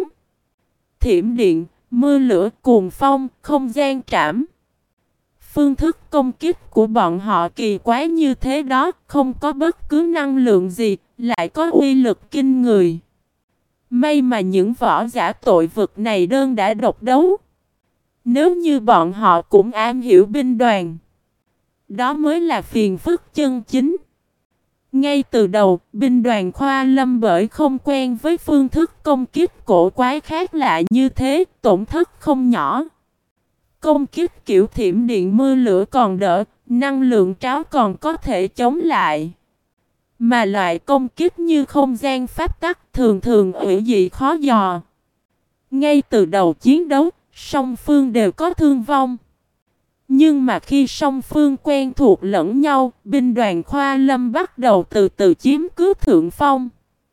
Thiểm điện, mưa lửa, cuồng phong, không gian trảm. Phương thức công kích của bọn họ kỳ quái như thế đó, không có bất cứ năng lượng gì, lại có uy lực kinh người. May mà những võ giả tội vực này đơn đã độc đấu. Nếu như bọn họ cũng am hiểu binh đoàn, đó mới là phiền phức chân chính. Ngay từ đầu, binh đoàn Khoa Lâm bởi không quen với phương thức công kích cổ quái khác lạ như thế, tổn thất không nhỏ. Công kích kiểu thiểm điện mưa lửa còn đỡ, năng lượng tráo còn có thể chống lại. Mà loại công kích như không gian pháp tắc thường thường ủy dị khó dò. Ngay từ đầu chiến đấu, song phương đều có thương vong. Nhưng mà khi song phương quen thuộc lẫn nhau, binh đoàn Khoa Lâm bắt đầu từ từ chiếm cứ thượng phong.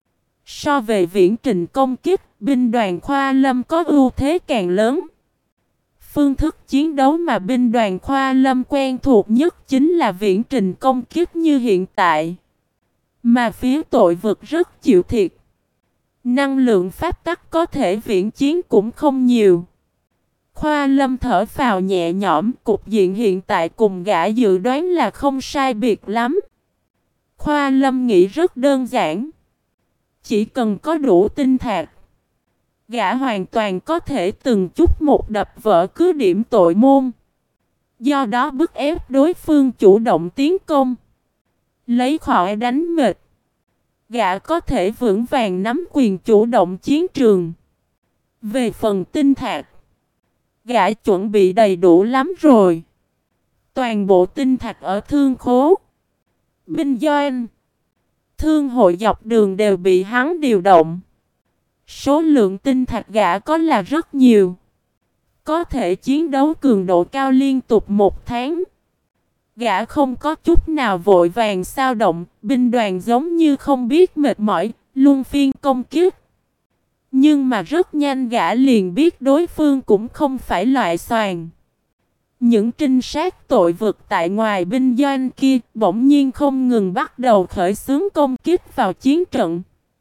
So về viễn trình công kích, binh đoàn Khoa Lâm có ưu thế càng lớn. Phương thức chiến đấu mà binh đoàn Khoa Lâm quen thuộc nhất chính là viễn trình công kích như hiện tại. Mà phía tội vực rất chịu thiệt. Năng lượng pháp tắc có thể viễn chiến cũng không nhiều. Khoa Lâm thở phào nhẹ nhõm, cục diện hiện tại cùng gã dự đoán là không sai biệt lắm. Khoa Lâm nghĩ rất đơn giản. Chỉ cần có đủ tinh thạch, gã hoàn toàn có thể từng chút một đập vỡ cứ điểm tội môn. Do đó bức ép đối phương chủ động tiến công, lấy khỏi đánh mệt. Gã có thể vững vàng nắm quyền chủ động chiến trường. Về phần tinh thạch, gã chuẩn bị đầy đủ lắm rồi. Toàn bộ tinh thạch ở thương khố, binh doanh, thương hội dọc đường đều bị hắn điều động. Số lượng tinh thạch gã có là rất nhiều. Có thể chiến đấu cường độ cao liên tục một tháng. Gã không có chút nào vội vàng sao động, binh đoàn giống như không biết mệt mỏi, luân phiên công kích. Nhưng mà rất nhanh gã liền biết đối phương cũng không phải loại xoàn. Những trinh sát tội vực tại ngoài binh doanh kia bỗng nhiên không ngừng bắt đầu khởi xướng công kích vào chiến trận.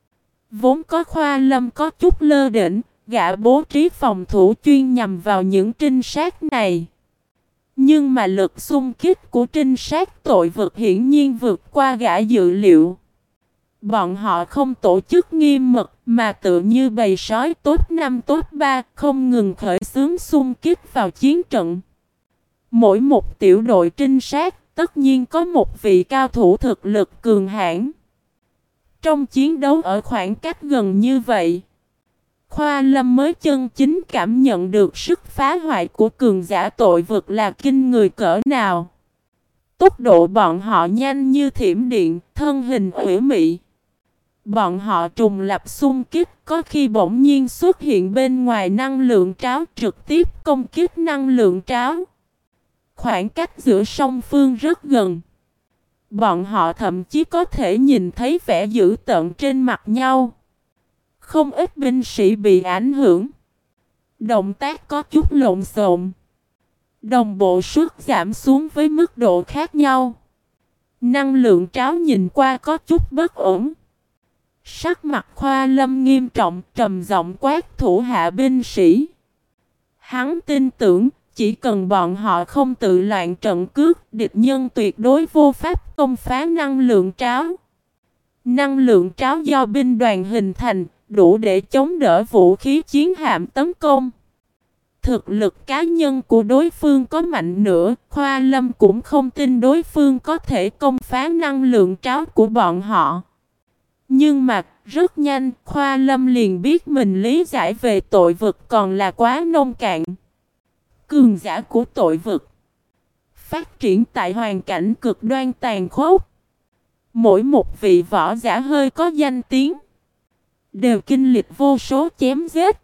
Vốn có Khoa Lâm có chút lơ đễnh, gã bố trí phòng thủ chuyên nhằm vào những trinh sát này. Nhưng mà lực xung kích của trinh sát tội vực hiển nhiên vượt qua gã dự liệu. Bọn họ không tổ chức nghiêm mật mà tự như bầy sói tốt năm tốt ba không ngừng khởi xướng xung kích vào chiến trận. Mỗi một tiểu đội trinh sát tất nhiên có một vị cao thủ thực lực cường hãn. Trong chiến đấu ở khoảng cách gần như vậy, Khoa Lâm mới chân chính cảm nhận được sức phá hoại của cường giả tội vực là kinh người cỡ nào. Tốc độ bọn họ nhanh như thiểm điện, thân hình ủy mị. Bọn họ trùng lập xung kích, có khi bỗng nhiên xuất hiện bên ngoài năng lượng tráo trực tiếp công kích năng lượng tráo. Khoảng cách giữa song phương rất gần. Bọn họ thậm chí có thể nhìn thấy vẻ dữ tợn trên mặt nhau. Không ít binh sĩ bị ảnh hưởng. Động tác có chút lộn xộn. Đồng bộ suất giảm xuống với mức độ khác nhau. Năng lượng tráo nhìn qua có chút bất ổn. Sắc mặt Khoa Lâm nghiêm trọng, trầm giọng quát thủ hạ binh sĩ. Hắn tin tưởng, chỉ cần bọn họ không tự loạn trận cước, địch nhân tuyệt đối vô pháp công phá năng lượng tráo. Năng lượng tráo do binh đoàn hình thành, đủ để chống đỡ vũ khí chiến hạm tấn công. Thực lực cá nhân của đối phương có mạnh nữa, Khoa Lâm cũng không tin đối phương có thể công phá năng lượng tráo của bọn họ. Nhưng mà, rất nhanh, Khoa Lâm liền biết mình lý giải về tội vực còn là quá nông cạn. Cường giả của tội vực phát triển tại hoàn cảnh cực đoan tàn khốc. Mỗi một vị võ giả hơi có danh tiếng đều kinh lịch vô số chém giết.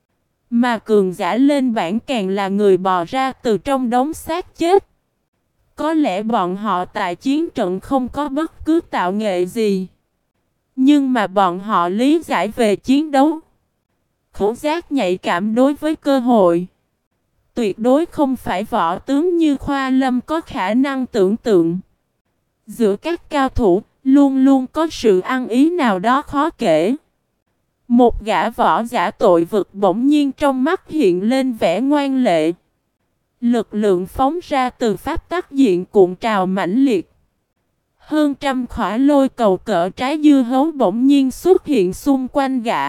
Mà cường giả lên bảng càng là người bò ra từ trong đống xác chết. Có lẽ bọn họ tại chiến trận không có bất cứ tạo nghệ gì. Nhưng mà bọn họ lý giải về chiến đấu. Khẩu giác nhạy cảm đối với cơ hội. Tuyệt đối không phải võ tướng như Khoa Lâm có khả năng tưởng tượng. Giữa các cao thủ luôn luôn có sự ăn ý nào đó khó kể. Một gã võ giả tội vực bỗng nhiên trong mắt hiện lên vẻ ngoan lệ. Lực lượng phóng ra từ pháp tắc diện cuộn trào mãnh liệt. Hơn trăm khỏa lôi cầu cỡ trái dưa hấu bỗng nhiên xuất hiện xung quanh gã.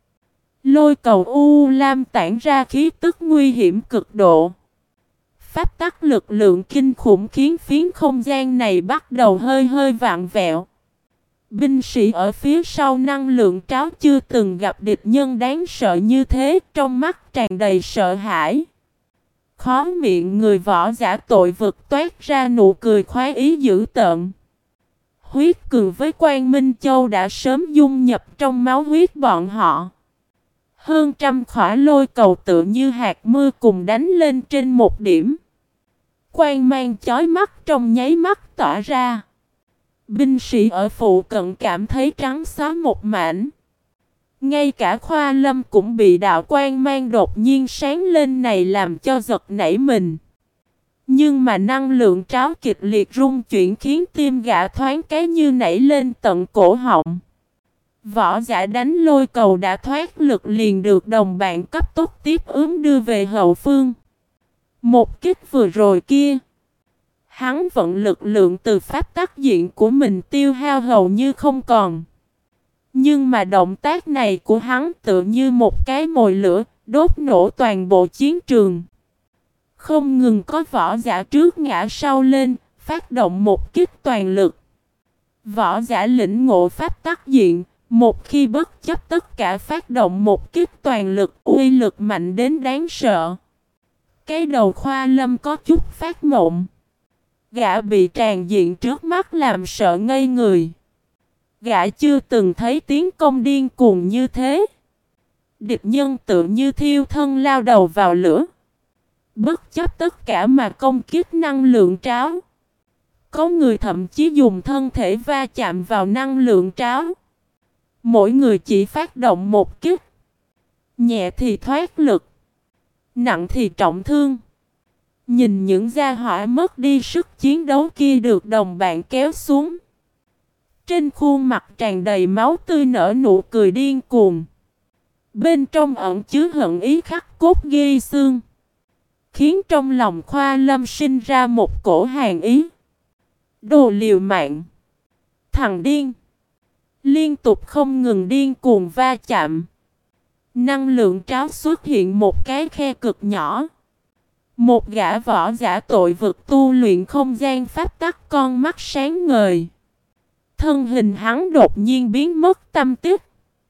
Lôi cầu u lam tản ra khí tức nguy hiểm cực độ. Pháp tắc lực lượng kinh khủng khiến phiến không gian này bắt đầu hơi hơi vặn vẹo. Binh sĩ ở phía sau năng lượng tráo chưa từng gặp địch nhân đáng sợ như thế, trong mắt tràn đầy sợ hãi. Khó miệng người võ giả tội vực toát ra nụ cười khoái ý dữ tợn. Huyết cường với Quang Minh Châu đã sớm dung nhập trong máu huyết bọn họ. Hơn trăm khỏa lôi cầu tựa như hạt mưa cùng đánh lên trên một điểm. Quang mang chói mắt trong nháy mắt tỏa ra. Binh sĩ ở phụ cận cảm thấy trắng xóa một mảnh. Ngay cả Khoa Lâm cũng bị đạo quang mang đột nhiên sáng lên này làm cho giật nảy mình. Nhưng mà năng lượng tráo kịch liệt rung chuyển khiến tim gã thoáng cái như nảy lên tận cổ họng. Võ giả đánh lôi cầu đã thoát lực liền được đồng bạn cấp tốc tiếp ứng đưa về hậu phương. Một kích vừa rồi kia, Hắn vận lực lượng từ pháp tắc diện của mình tiêu hao hầu như không còn. Nhưng mà động tác này của hắn tựa như một cái mồi lửa, đốt nổ toàn bộ chiến trường. Không ngừng có võ giả trước ngã sau lên, phát động một kích toàn lực. Võ giả lĩnh ngộ pháp tắc diện, một khi bất chấp tất cả phát động một kích toàn lực, uy lực mạnh đến đáng sợ. Cái đầu Khoa Lâm có chút phát mộng. Gã bị tràn diện trước mắt làm sợ ngây người. Gã chưa từng thấy tiến công điên cuồng như thế. Địch nhân tự như thiêu thân lao đầu vào lửa. Bất chấp tất cả mà công kích năng lượng tráo. Có người thậm chí dùng thân thể va chạm vào năng lượng tráo. Mỗi người chỉ phát động một kích. Nhẹ thì thoát lực, nặng thì trọng thương. Nhìn những gia hỏa mất đi sức chiến đấu kia được đồng bạn kéo xuống. Trên khuôn mặt tràn đầy máu tươi nở nụ cười điên cuồng. Bên trong ẩn chứa hận ý khắc cốt ghi xương. Khiến trong lòng Khoa Lâm sinh ra một cổ hàn ý. Đồ liều mạng. Thằng điên. Liên tục không ngừng điên cuồng va chạm. Năng lượng tráo xuất hiện một cái khe cực nhỏ. Một gã võ giả tội vực tu luyện không gian pháp tắc con mắt sáng ngời. Thân hình hắn đột nhiên biến mất tâm tích.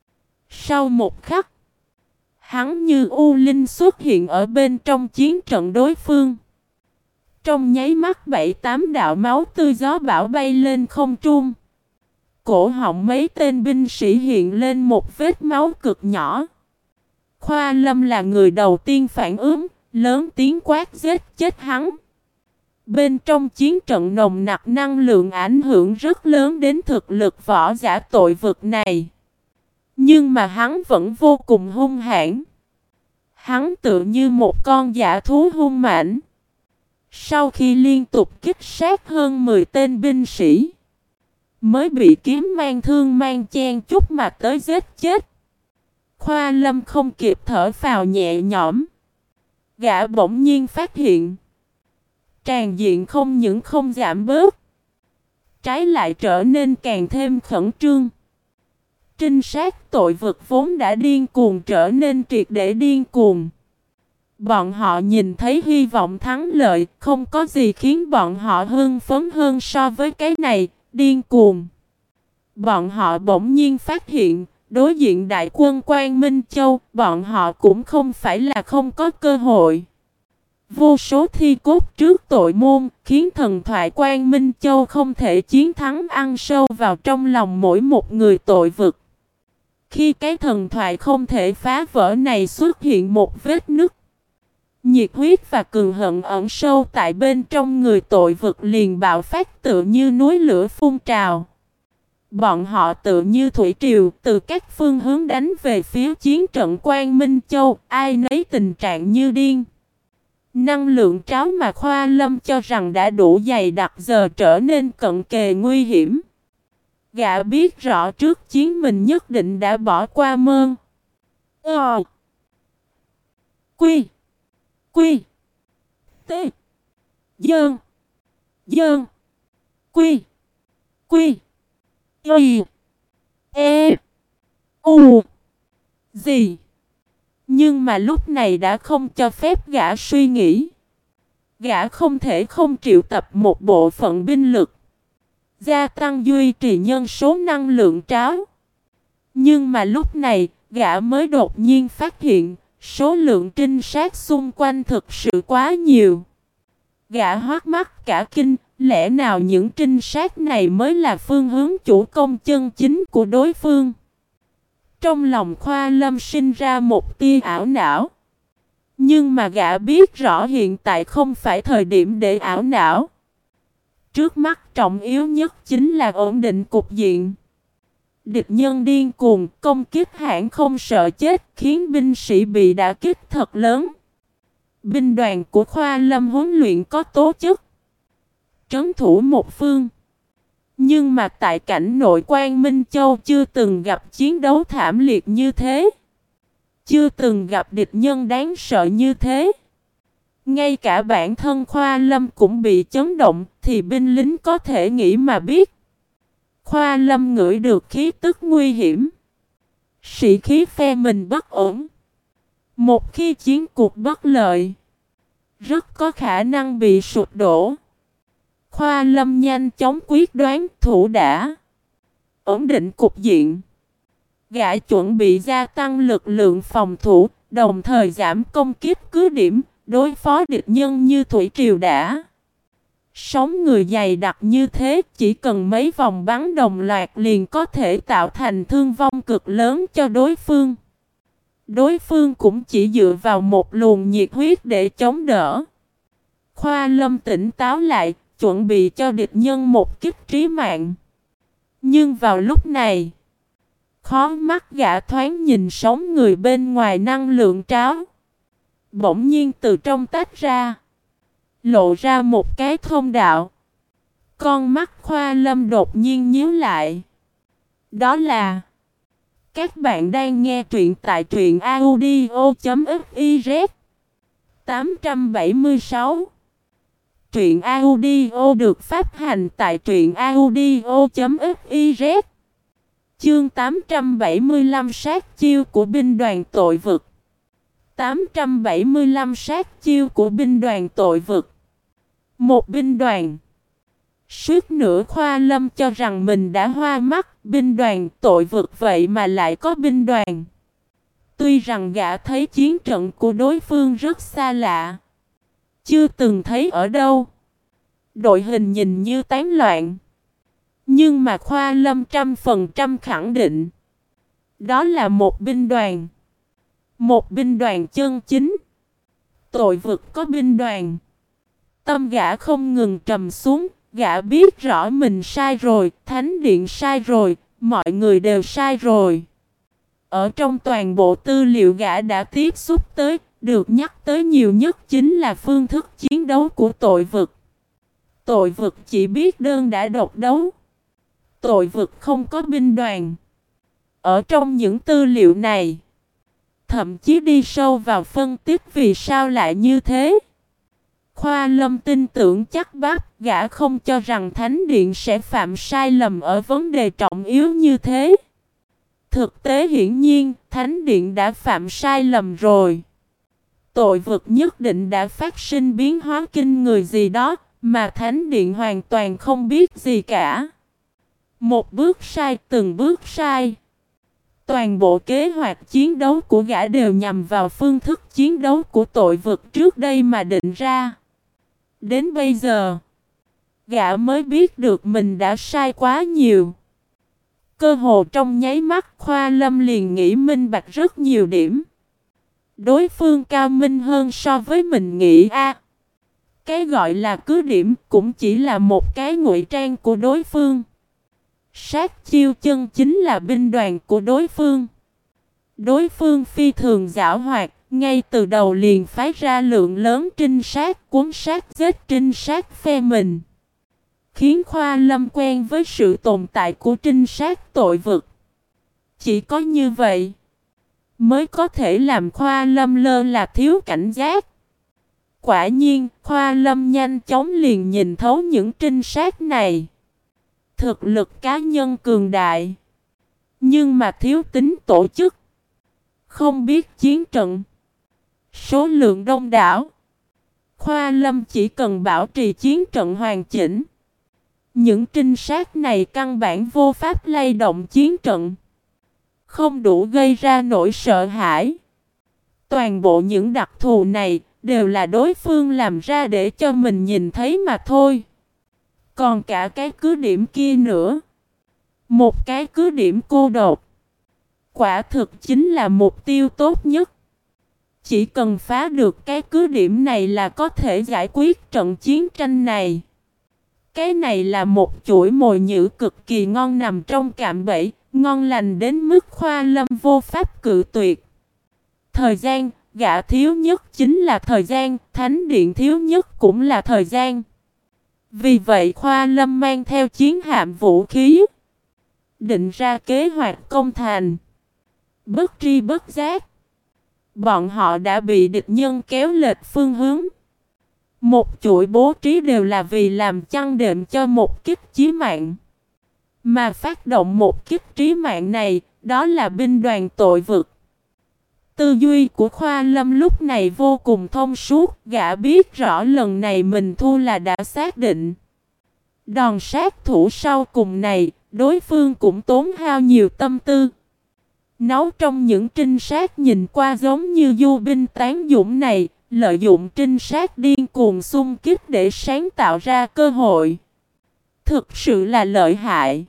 Sau một khắc, hắn như u linh xuất hiện ở bên trong chiến trận đối phương. Trong nháy mắt bảy tám đạo máu tươi gió bão bay lên không trung. Cổ họng mấy tên binh sĩ hiện lên một vết máu cực nhỏ. Khoa Lâm là người đầu tiên phản ứng, lớn tiếng quát giết chết hắn. Bên trong chiến trận nồng nặc năng lượng ảnh hưởng rất lớn đến thực lực võ giả tội vực này. Nhưng mà hắn vẫn vô cùng hung hãn. Hắn tự như một con dã thú hung mãnh. Sau khi liên tục kích sát hơn mười tên binh sĩ, mới bị kiếm mang thương mang chen chút mà tới giết chết. Khoa Lâm không kịp thở phào nhẹ nhõm. Gã bỗng nhiên phát hiện tràn diện không những không giảm bớt, trái lại trở nên càng thêm khẩn trương. Trinh sát tội vực vốn đã điên cuồng trở nên triệt để điên cuồng. Bọn họ nhìn thấy hy vọng thắng lợi, không có gì khiến bọn họ hưng phấn hơn so với cái này, điên cuồng. Bọn họ bỗng nhiên phát hiện, đối diện đại quân Quang Minh Châu, bọn họ cũng không phải là không có cơ hội. Vô số thi cốt trước tội môn, khiến thần thoại Quang Minh Châu không thể chiến thắng ăn sâu vào trong lòng mỗi một người tội vực. Khi cái thần thoại không thể phá vỡ này xuất hiện một vết nứt, nhiệt huyết và cường hận ẩn sâu tại bên trong người tội vực liền bạo phát tựa như núi lửa phun trào. Bọn họ tựa như thủy triều từ các phương hướng đánh về phía chiến trận Quang Minh Châu, ai nấy tình trạng như điên. Năng lượng tráo mà Khoa Lâm cho rằng đã đủ dày đặc giờ trở nên cận kề nguy hiểm. Gã biết rõ trước chiến mình nhất định đã bỏ qua mơn. Ờ. Quy. Quy. T. Dơn. Dơn. Quy. Quy. Y. E. U. Gì? Nhưng mà lúc này đã không cho phép gã suy nghĩ. Gã không thể không triệu tập một bộ phận binh lực, gia tăng duy trì nhân số năng lượng tráo. Nhưng mà lúc này, gã mới đột nhiên phát hiện, số lượng trinh sát xung quanh thực sự quá nhiều. Gã hoắc mắt cả kinh, lẽ nào những trinh sát này mới là phương hướng chủ công chân chính của đối phương? Trong lòng Khoa Lâm sinh ra một tia ảo não. Nhưng mà gã biết rõ hiện tại không phải thời điểm để ảo não. Trước mắt trọng yếu nhất chính là ổn định cục diện. Địch nhân điên cuồng công kích hãng không sợ chết, khiến binh sĩ bị đả kích thật lớn. Binh đoàn của Khoa Lâm huấn luyện có tố chất, trấn thủ một phương. Nhưng mà tại cảnh nội Quang Minh Châu chưa từng gặp chiến đấu thảm liệt như thế. Chưa từng gặp địch nhân đáng sợ như thế. Ngay cả bản thân Khoa Lâm cũng bị chấn động, thì binh lính có thể nghĩ mà biết. Khoa Lâm ngửi được khí tức nguy hiểm. Sĩ khí phe mình bất ổn. Một khi chiến cuộc bất lợi, rất có khả năng bị sụp đổ. Khoa Lâm nhanh chóng quyết đoán thủ đã. Ổn định cục diện. Gã chuẩn bị gia tăng lực lượng phòng thủ, đồng thời giảm công kích cứ điểm, đối phó địch nhân như thủy triều đã. Sóng người dày đặc như thế, chỉ cần mấy vòng bắn đồng loạt liền có thể tạo thành thương vong cực lớn cho đối phương. Đối phương cũng chỉ dựa vào một luồng nhiệt huyết để chống đỡ. Khoa Lâm tỉnh táo lại, chuẩn bị cho địch nhân một kích trí mạng. Nhưng vào lúc này, khó mắt gã thoáng nhìn sóng người bên ngoài năng lượng tráo. Bỗng nhiên từ trong tách ra, lộ ra một cái thông đạo. Con mắt Khoa Lâm đột nhiên nhíu lại. Đó là... Các bạn đang nghe truyện tại truyện audio chấm fiz. tám trăm bảy mươi sáu. Truyện audio được phát hành tại truyện audio chấm fiz. Chương tám trăm bảy mươi lăm sát chiêu của binh đoàn tội vực. tám trăm bảy mươi lăm sát chiêu của binh đoàn tội vực. Một binh đoàn. Suốt nửa Khoa Lâm cho rằng mình đã hoa mắt, binh đoàn tội vực vậy mà lại có binh đoàn. Tuy rằng gã thấy chiến trận của đối phương rất xa lạ, chưa từng thấy ở đâu, đội hình nhìn như tán loạn, nhưng mà Khoa Lâm trăm phần trăm khẳng định, đó là một binh đoàn. Một binh đoàn chân chính. Tội vực có binh đoàn. Tâm gã không ngừng trầm xuống. Gã biết rõ mình sai rồi, Thánh Điện sai rồi, mọi người đều sai rồi. Ở trong toàn bộ tư liệu gã đã tiếp xúc tới, được nhắc tới nhiều nhất chính là phương thức chiến đấu của tội vực. Tội vực chỉ biết đơn đã độc đấu. Tội vực không có binh đoàn. Ở trong những tư liệu này, thậm chí đi sâu vào phân tích vì sao lại như thế. Khoa Lâm tin tưởng chắc bác, gã không cho rằng Thánh Điện sẽ phạm sai lầm ở vấn đề trọng yếu như thế. Thực tế hiển nhiên, Thánh Điện đã phạm sai lầm rồi. Tội vực nhất định đã phát sinh biến hóa kinh người gì đó, mà Thánh Điện hoàn toàn không biết gì cả. Một bước sai, từng bước sai. Toàn bộ kế hoạch chiến đấu của gã đều nhằm vào phương thức chiến đấu của tội vực trước đây mà định ra. Đến bây giờ, gã mới biết được mình đã sai quá nhiều. Cơ hồ trong nháy mắt Khoa Lâm liền nghĩ minh bạch rất nhiều điểm. Đối phương cao minh hơn so với mình nghĩ a. Cái gọi là cứ điểm cũng chỉ là một cái ngụy trang của đối phương. Sát chiêu chân chính là binh đoàn của đối phương. Đối phương phi thường giảo hoạt, ngay từ đầu liền phái ra lượng lớn trinh sát cuốn sát giết trinh sát phe mình. Khiến Khoa Lâm quen với sự tồn tại của trinh sát tội vực. Chỉ có như vậy mới có thể làm Khoa Lâm lơ là thiếu cảnh giác. Quả nhiên, Khoa Lâm nhanh chóng liền nhìn thấu những trinh sát này. Thực lực cá nhân cường đại, nhưng mà thiếu tính tổ chức. Không biết chiến trận, số lượng đông đảo. Khoa Lâm chỉ cần bảo trì chiến trận hoàn chỉnh. Những trinh sát này căn bản vô pháp lay động chiến trận, không đủ gây ra nỗi sợ hãi. Toàn bộ những đặc thù này đều là đối phương làm ra để cho mình nhìn thấy mà thôi. Còn cả cái cứ điểm kia nữa, một cái cứ điểm cô độc, quả thực chính là mục tiêu tốt nhất. Chỉ cần phá được cái cứ điểm này là có thể giải quyết trận chiến tranh này. Cái này là một chuỗi mồi nhử cực kỳ ngon nằm trong cạm bẫy, ngon lành đến mức Khoa Lâm vô pháp cự tuyệt. Thời gian, gã thiếu nhất chính là thời gian, Thánh Điện thiếu nhất cũng là thời gian. Vì vậy Khoa Lâm mang theo chiến hạm vũ khí, định ra kế hoạch công thành. Bất tri bất giác, bọn họ đã bị địch nhân kéo lệch phương hướng. Một chuỗi bố trí đều là vì làm chăn đệm cho một kích chí mạng. Mà phát động một kích trí mạng này, đó là binh đoàn tội vực. Tư duy của Khoa Lâm lúc này vô cùng thông suốt, gã biết rõ lần này mình thua là đã xác định. Đòn sát thủ sau cùng này, đối phương cũng tốn hao nhiều tâm tư. Nấu trong những trinh sát nhìn qua giống như du binh tán dũng này, lợi dụng trinh sát điên cuồng xung kích để sáng tạo ra cơ hội. Thực sự là lợi hại.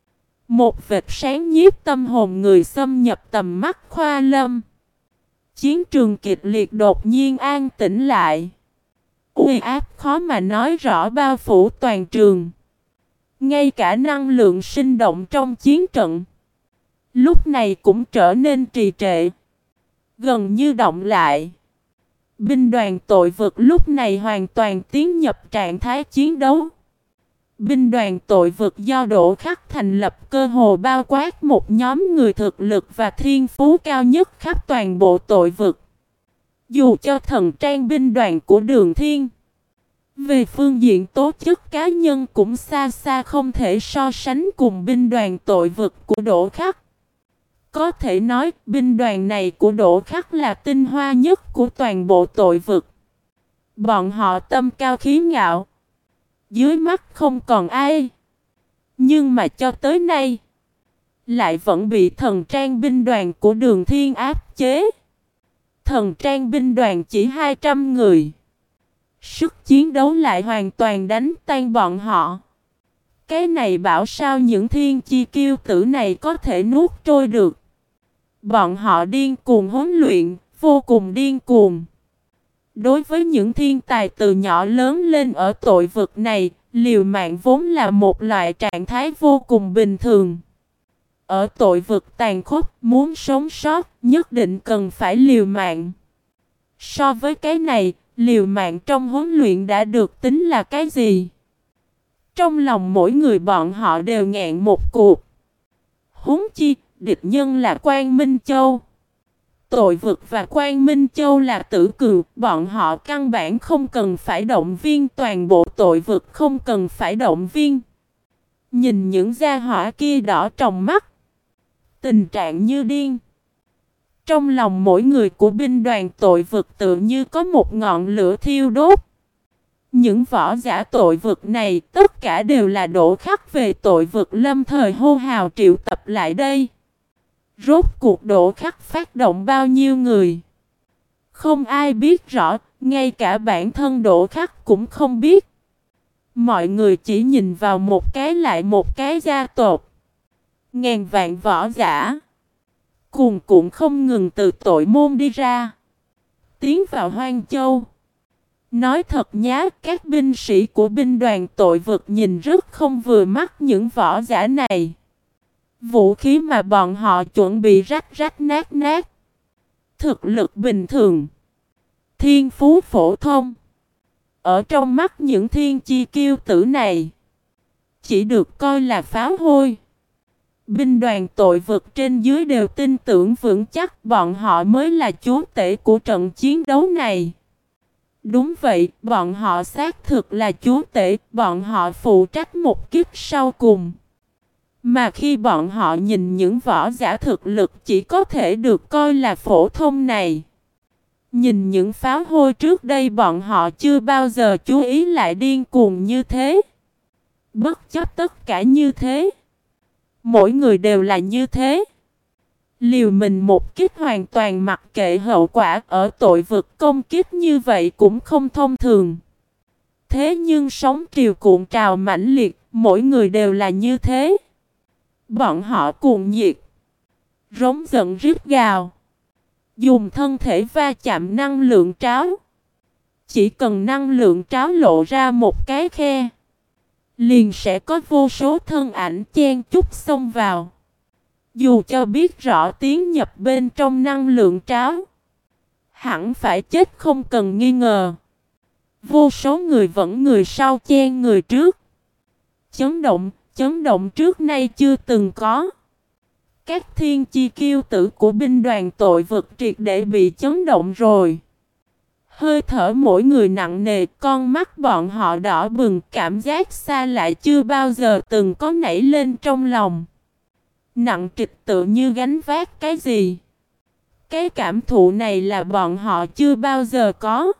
Một vệt sáng nhiếp tâm hồn người xâm nhập tầm mắt Khoa Lâm. Chiến trường kịch liệt đột nhiên an tĩnh lại. Uy áp khó mà nói rõ bao phủ toàn trường. Ngay cả năng lượng sinh động trong chiến trận lúc này cũng trở nên trì trệ, gần như động lại. Binh đoàn tội vực lúc này hoàn toàn tiến nhập trạng thái chiến đấu. Binh đoàn tội vực do Đỗ Khắc thành lập cơ hồ bao quát một nhóm người thực lực và thiên phú cao nhất khắp toàn bộ tội vực. Dù cho thần trang binh đoàn của Đường Thiên, về phương diện tố chất cá nhân cũng xa xa không thể so sánh cùng binh đoàn tội vực của Đỗ Khắc. Có thể nói binh đoàn này của Đỗ Khắc là tinh hoa nhất của toàn bộ tội vực. Bọn họ tâm cao khí ngạo, dưới mắt không còn ai. Nhưng mà cho tới nay lại vẫn bị thần trang binh đoàn của Đường Thiên áp chế. Thần trang binh đoàn chỉ hai trăm người, sức chiến đấu lại hoàn toàn đánh tan bọn họ. Cái này bảo sao những thiên chi kiêu tử này có thể nuốt trôi được. Bọn họ điên cuồng huấn luyện, vô cùng điên cuồng. Đối với những thiên tài từ nhỏ lớn lên ở tội vực này, liều mạng vốn là một loại trạng thái vô cùng bình thường. Ở tội vực tàn khốc, muốn sống sót, nhất định cần phải liều mạng. So với cái này, liều mạng trong huấn luyện đã được tính là cái gì? Trong lòng mỗi người bọn họ đều ngẹn một cuộc. Huống chi, địch nhân là Quang Minh Châu. Tội vực và Quang Minh Châu là tử cừu, bọn họ căn bản không cần phải động viên, toàn bộ tội vực không cần phải động viên. Nhìn những gia hỏa kia đỏ trong mắt, tình trạng như điên. Trong lòng mỗi người của binh đoàn tội vực tự như có một ngọn lửa thiêu đốt. Những võ giả tội vực này tất cả đều là Đỗ Khắc về tội vực lâm thời hô hào triệu tập lại đây. Rốt cuộc Đỗ Khắc phát động bao nhiêu người? Không ai biết rõ, ngay cả bản thân Đỗ Khắc cũng không biết. Mọi người chỉ nhìn vào một cái lại một cái gia tộc. Ngàn vạn võ giả cuồn cuộn không ngừng từ tội môn đi ra, tiến vào Hoang Châu. Nói thật nhá, các binh sĩ của binh đoàn tội vực nhìn rất không vừa mắt những võ giả này. Vũ khí mà bọn họ chuẩn bị rách rách nát nát. Thực lực bình thường, thiên phú phổ thông. Ở trong mắt những thiên chi kiêu tử này, chỉ được coi là pháo hôi. Binh đoàn tội vực trên dưới đều tin tưởng vững chắc bọn họ mới là chúa tể của trận chiến đấu này. Đúng vậy, bọn họ xác thực là chúa tể, bọn họ phụ trách một kiếp sau cùng. Mà khi bọn họ nhìn những võ giả thực lực chỉ có thể được coi là phổ thông này, nhìn những pháo hôi trước đây bọn họ chưa bao giờ chú ý lại điên cuồng như thế. Bất chấp tất cả như thế, mỗi người đều là như thế. Liều mình một kích hoàn toàn mặc kệ hậu quả, ở tội vực công kích như vậy cũng không thông thường. Thế nhưng sóng triều cuộn trào mãnh liệt, mỗi người đều là như thế. Bọn họ cuồng nhiệt, rống giận rít gào, dùng thân thể va chạm năng lượng tráo. Chỉ cần năng lượng tráo lộ ra một cái khe, liền sẽ có vô số thân ảnh chen chúc xông vào. Dù cho biết rõ tiến nhập bên trong năng lượng tráo, hẳn phải chết không cần nghi ngờ. Vô số người vẫn người sau chen người trước. Chấn động, chấn động trước nay chưa từng có. Các thiên chi kiêu tử của binh đoàn tội vực triệt để bị chấn động rồi. Hơi thở mỗi người nặng nề, con mắt bọn họ đỏ bừng, cảm giác xa lạ chưa bao giờ từng có nảy lên trong lòng. Nặng trịch tự như gánh vác cái gì. Cái cảm thụ này là bọn họ chưa bao giờ có.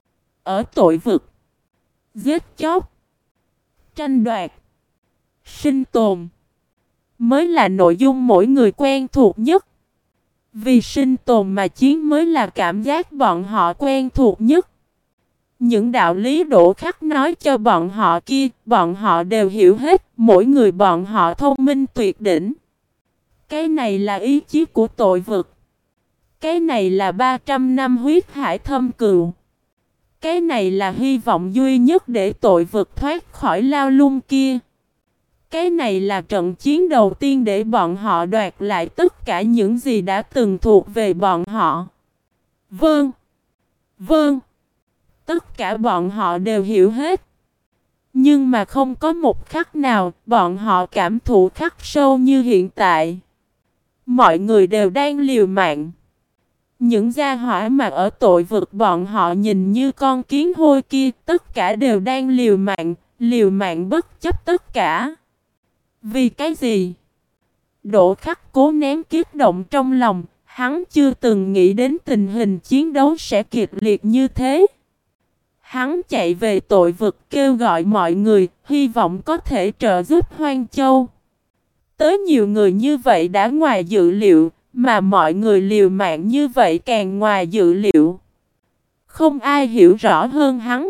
Ở tội vực, giết chóc, tranh đoạt, sinh tồn mới là nội dung mỗi người quen thuộc nhất. Vì sinh tồn mà chiến mới là cảm giác bọn họ quen thuộc nhất. Những đạo lý Đỗ Khắc nói cho bọn họ kia, bọn họ đều hiểu hết, mỗi người bọn họ thông minh tuyệt đỉnh. Cái này là ý chí của tội vực. Cái này là ba trăm năm huyết hải thâm cừu. Cái này là hy vọng duy nhất để tội vực thoát khỏi lao lung kia. Cái này là trận chiến đầu tiên để bọn họ đoạt lại tất cả những gì đã từng thuộc về bọn họ. Vâng. Vâng. Tất cả bọn họ đều hiểu hết. Nhưng mà không có một khắc nào bọn họ cảm thụ khắc sâu như hiện tại. Mọi người đều đang liều mạng. Những gia hỏa mà ở tội vực bọn họ nhìn như con kiến hôi kia, tất cả đều đang liều mạng, liều mạng bất chấp tất cả. Vì cái gì? Đỗ Khắc cố nén kiếp động trong lòng, hắn chưa từng nghĩ đến tình hình chiến đấu sẽ kịch liệt như thế. Hắn chạy về tội vực kêu gọi mọi người, hy vọng có thể trợ giúp Hoang Châu. Tới nhiều người như vậy đã ngoài dự liệu, mà mọi người liều mạng như vậy càng ngoài dự liệu. Không ai hiểu rõ hơn hắn.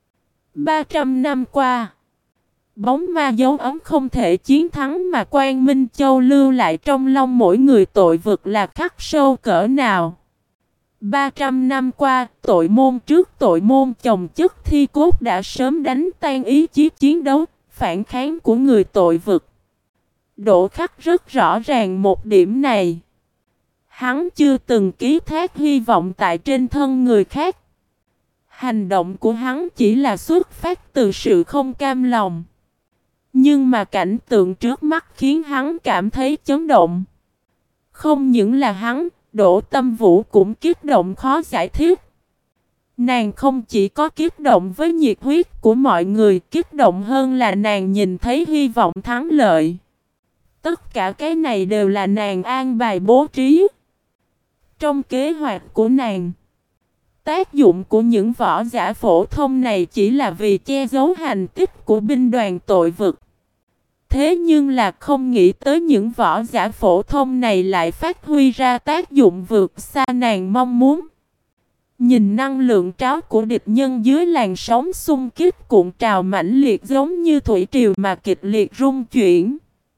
ba trăm năm qua, bóng ma dấu ấm không thể chiến thắng mà Quang Minh Châu lưu lại trong lòng mỗi người tội vực là khắc sâu cỡ nào. ba trăm năm qua, tội môn trước tội môn chồng chất thi cốt đã sớm đánh tan ý chí chiến đấu, phản kháng của người tội vực. Đỗ Khắc rất rõ ràng một điểm này. Hắn chưa từng ký thác hy vọng tại trên thân người khác. Hành động của hắn chỉ là xuất phát từ sự không cam lòng. Nhưng mà cảnh tượng trước mắt khiến hắn cảm thấy chấn động. Không những là hắn, Đỗ Tâm Vũ cũng kích động khó giải thích. Nàng không chỉ có kích động với nhiệt huyết của mọi người, kích động hơn là nàng nhìn thấy hy vọng thắng lợi. Tất cả cái này đều là nàng an bài bố trí. Trong kế hoạch của nàng, tác dụng của những võ giả phổ thông này chỉ là vì che giấu hành tích của binh đoàn tội vực. Thế nhưng là không nghĩ tới những võ giả phổ thông này lại phát huy ra tác dụng vượt xa nàng mong muốn. Nhìn năng lượng tráo của địch nhân dưới làn sóng xung kích cuộn trào mãnh liệt giống như thủy triều mà kịch liệt rung chuyển.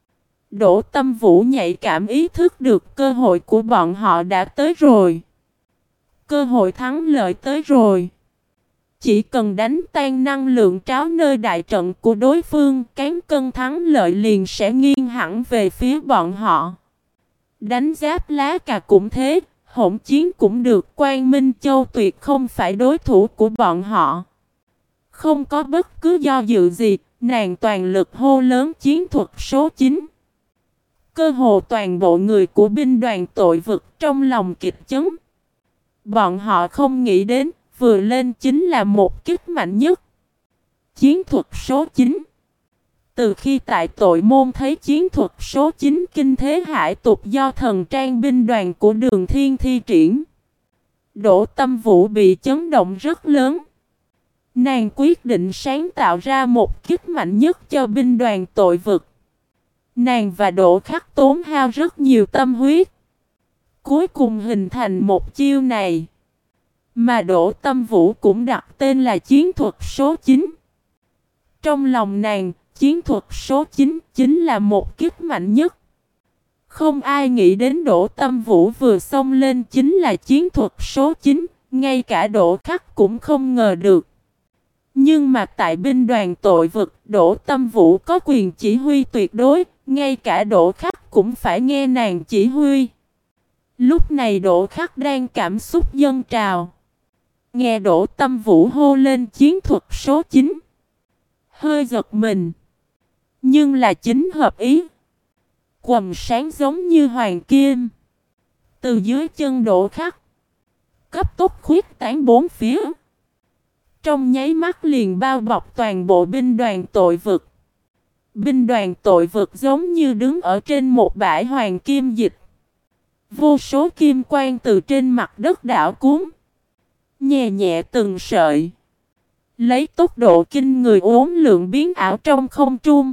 Đỗ Tâm Vũ nhạy cảm ý thức được cơ hội của bọn họ đã tới rồi. Cơ hội thắng lợi tới rồi. Chỉ cần đánh tan năng lượng tráo nơi đại trận của đối phương, cán cân thắng lợi liền sẽ nghiêng hẳn về phía bọn họ. Đánh giáp lá cà cũng thế, hỗn chiến cũng được, Quang Minh Châu tuyệt không phải đối thủ của bọn họ. Không có bất cứ do dự gì, nàng toàn lực hô lớn chiến thuật số chín. Cơ hồ toàn bộ người của binh đoàn tội vực trong lòng kịch chấn. Bọn họ không nghĩ đến, vừa lên chính là một kích mạnh nhất. Chiến thuật số chín. Từ khi tại tội môn thấy chiến thuật số chín kinh thế hải tục do thần trang binh đoàn của Đường Thiên thi triển, Đỗ Tâm Vũ bị chấn động rất lớn. Nàng quyết định sáng tạo ra một kích mạnh nhất cho binh đoàn tội vực. Nàng và Đỗ Khắc tốn hao rất nhiều tâm huyết, cuối cùng hình thành một chiêu này. Mà Đỗ Tâm Vũ cũng đặt tên là chiến thuật số chín. Trong lòng nàng, chiến thuật số chín chính là một kích mạnh nhất. Không ai nghĩ đến Đỗ Tâm Vũ vừa xông lên chính là chiến thuật số chín, ngay cả Đỗ Khắc cũng không ngờ được. Nhưng mà tại binh đoàn tội vực, Đỗ Tâm Vũ có quyền chỉ huy tuyệt đối, ngay cả Đỗ Khắc cũng phải nghe nàng chỉ huy. Lúc này Đỗ Khắc đang cảm xúc dâng trào. Nghe Đỗ Tâm Vũ hô lên chiến thuật số chín, hơi giật mình. Nhưng là chính hợp ý. Quầng sáng giống như hoàng kim từ dưới chân Đỗ Khắc cấp tốc khuyết tán bốn phía. trong nháy mắt liền bao bọc toàn bộ binh đoàn tội vực. Binh đoàn tội vực giống như đứng ở trên một bãi hoàng kim dịch. Vô số kim quang từ trên mặt đất đảo cuốn, nhẹ nhẹ từng sợi, lấy tốc độ kinh người uốn lượn biến ảo trong không trung.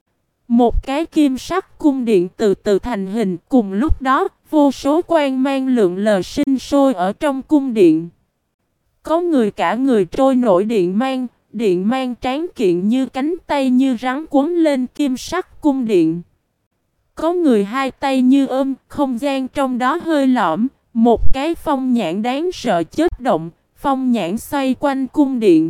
Một cái kim sắc cung điện từ từ thành hình, cùng lúc đó, vô số quang mang lượn lờ sinh sôi ở trong cung điện. Có người cả người trôi nổi điện mang, điện mang tráng kiện như cánh tay như rắn quấn lên kim sắc cung điện. Có người hai tay như ôm, không gian trong đó hơi lõm, một cái phong nhãn đáng sợ chớp động, phong nhãn xoay quanh cung điện.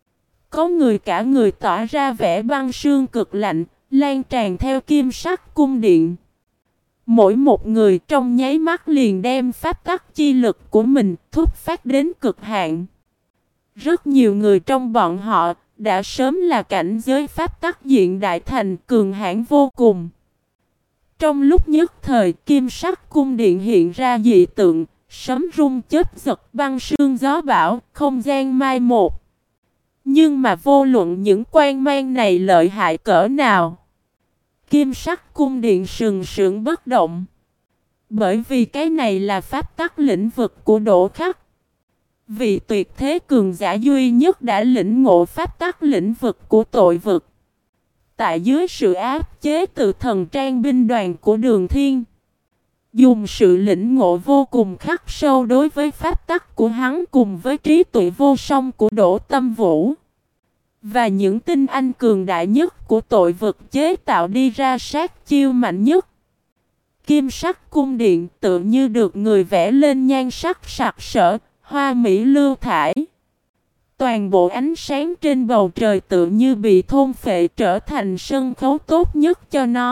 Có người cả người tỏa ra vẻ băng sương cực lạnh, lan tràn theo kim sắc cung điện. Mỗi một người trong nháy mắt liền đem pháp tắc chi lực của mình thúc phát đến cực hạn. Rất nhiều người trong bọn họ đã sớm là cảnh giới pháp tắc diện đại thành cường hãn vô cùng. Trong lúc nhất thời kim sắc cung điện hiện ra dị tượng, sấm rung chớp giật, băng sương gió bão, không gian mai một. Nhưng mà vô luận những quang mang này lợi hại cỡ nào, kim sắc cung điện sừng sững bất động. Bởi vì cái này là pháp tắc lĩnh vực của Đỗ Khắc. Vị tuyệt thế cường giả duy nhất đã lĩnh ngộ pháp tắc lĩnh vực của tội vực. Tại dưới sự áp chế từ thần trang binh đoàn của Đường Thiên, dùng sự lĩnh ngộ vô cùng khắc sâu đối với pháp tắc của hắn cùng với trí tuệ vô song của Đỗ Tâm Vũ và những tinh anh cường đại nhất của tội vực chế tạo đi ra sát chiêu mạnh nhất. Kim sắc cung điện tự như được người vẽ lên nhan sắc sặc sỡ, hoa mỹ lưu thải. Toàn bộ ánh sáng trên bầu trời tự như bị thôn phệ trở thành sân khấu tốt nhất cho nó.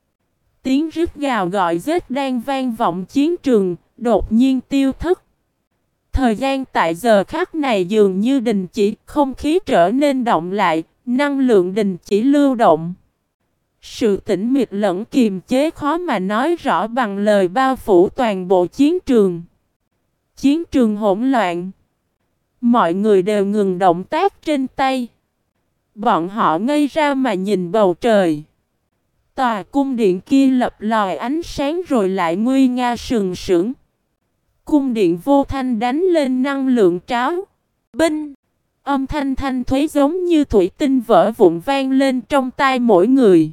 Tiếng rít gào gọi giết đang vang vọng chiến trường, đột nhiên tiêu thất. Thời gian tại giờ khắc này dường như đình chỉ, không khí trở nên động lại, năng lượng đình chỉ lưu động. Sự tĩnh mịch lẫn kiềm chế khó mà nói rõ bằng lời bao phủ toàn bộ chiến trường. Chiến trường hỗn loạn. Mọi người đều ngừng động tác trên tay. Bọn họ ngây ra mà nhìn bầu trời. Tòa cung điện kia lập lòi ánh sáng rồi lại nguy nga sừng sững. Cung điện vô thanh đánh lên năng lượng tráo. Binh! Âm thanh thanh thuế giống như thủy tinh vỡ vụn vang lên trong tai mỗi người.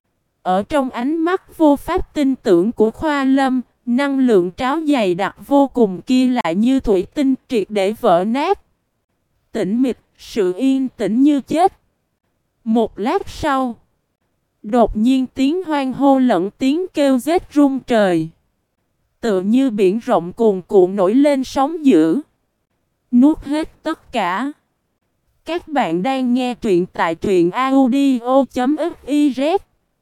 Ở trong ánh mắt vô pháp tin tưởng của Khoa Lâm, năng lượng tráo dày đặc vô cùng kia lại như thủy tinh triệt để vỡ nát. Tĩnh mịch, sự yên tĩnh như chết. Một lát sau, đột nhiên tiếng hoan hô lẫn tiếng kêu rết rung trời. Tựa như biển rộng cuồn cuộn nổi lên sóng dữ, nuốt hết tất cả. Các bạn đang nghe truyện tại truyện audio chấm fiz.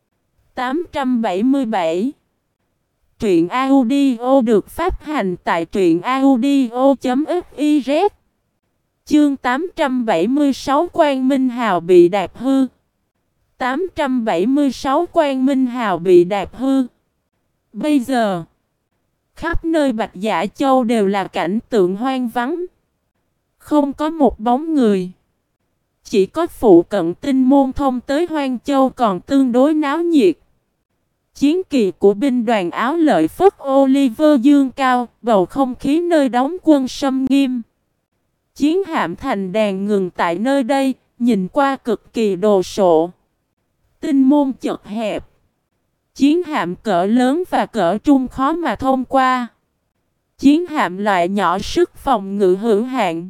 tám trăm bảy mươi bảy. Truyện audio được phát hành tại truyện audio chấm fiz. Chương tám trăm bảy mươi sáu Quang Minh Hào bị đạp hư. tám trăm bảy mươi sáu Quang Minh Hào bị đạp hư. Bây giờ, khắp nơi Bạch Dạ Châu đều là cảnh tượng hoang vắng. Không có một bóng người. Chỉ có phụ cận Tinh Môn thông tới Hoang Châu còn tương đối náo nhiệt. Chiến kỳ của binh đoàn Áo Lợi Phất Oliver dương cao, bầu không khí nơi đóng quân sâm nghiêm. Chiến hạm thành đàn ngừng tại nơi đây, nhìn qua cực kỳ đồ sộ. Tinh môn chật hẹp. Chiến hạm cỡ lớn và cỡ trung khó mà thông qua. Chiến hạm loại nhỏ sức phòng ngự hữu hạn,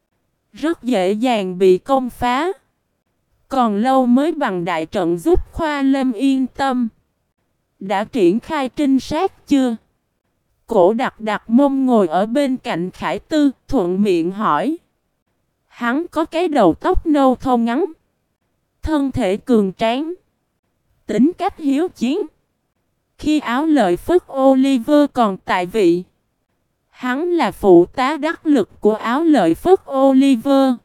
rất dễ dàng bị công phá. Còn lâu mới bằng đại trận giúp Khoa Lâm yên tâm. Đã triển khai trinh sát chưa? Cổ đặc đặc mông ngồi ở bên cạnh Khải Tư, thuận miệng hỏi. Hắn có cái đầu tóc nâu thô ngắn, thân thể cường tráng, tính cách hiếu chiến. Khi Áo Lợi Phất Oliver còn tại vị, hắn là phụ tá đắc lực của Áo Lợi Phất Oliver.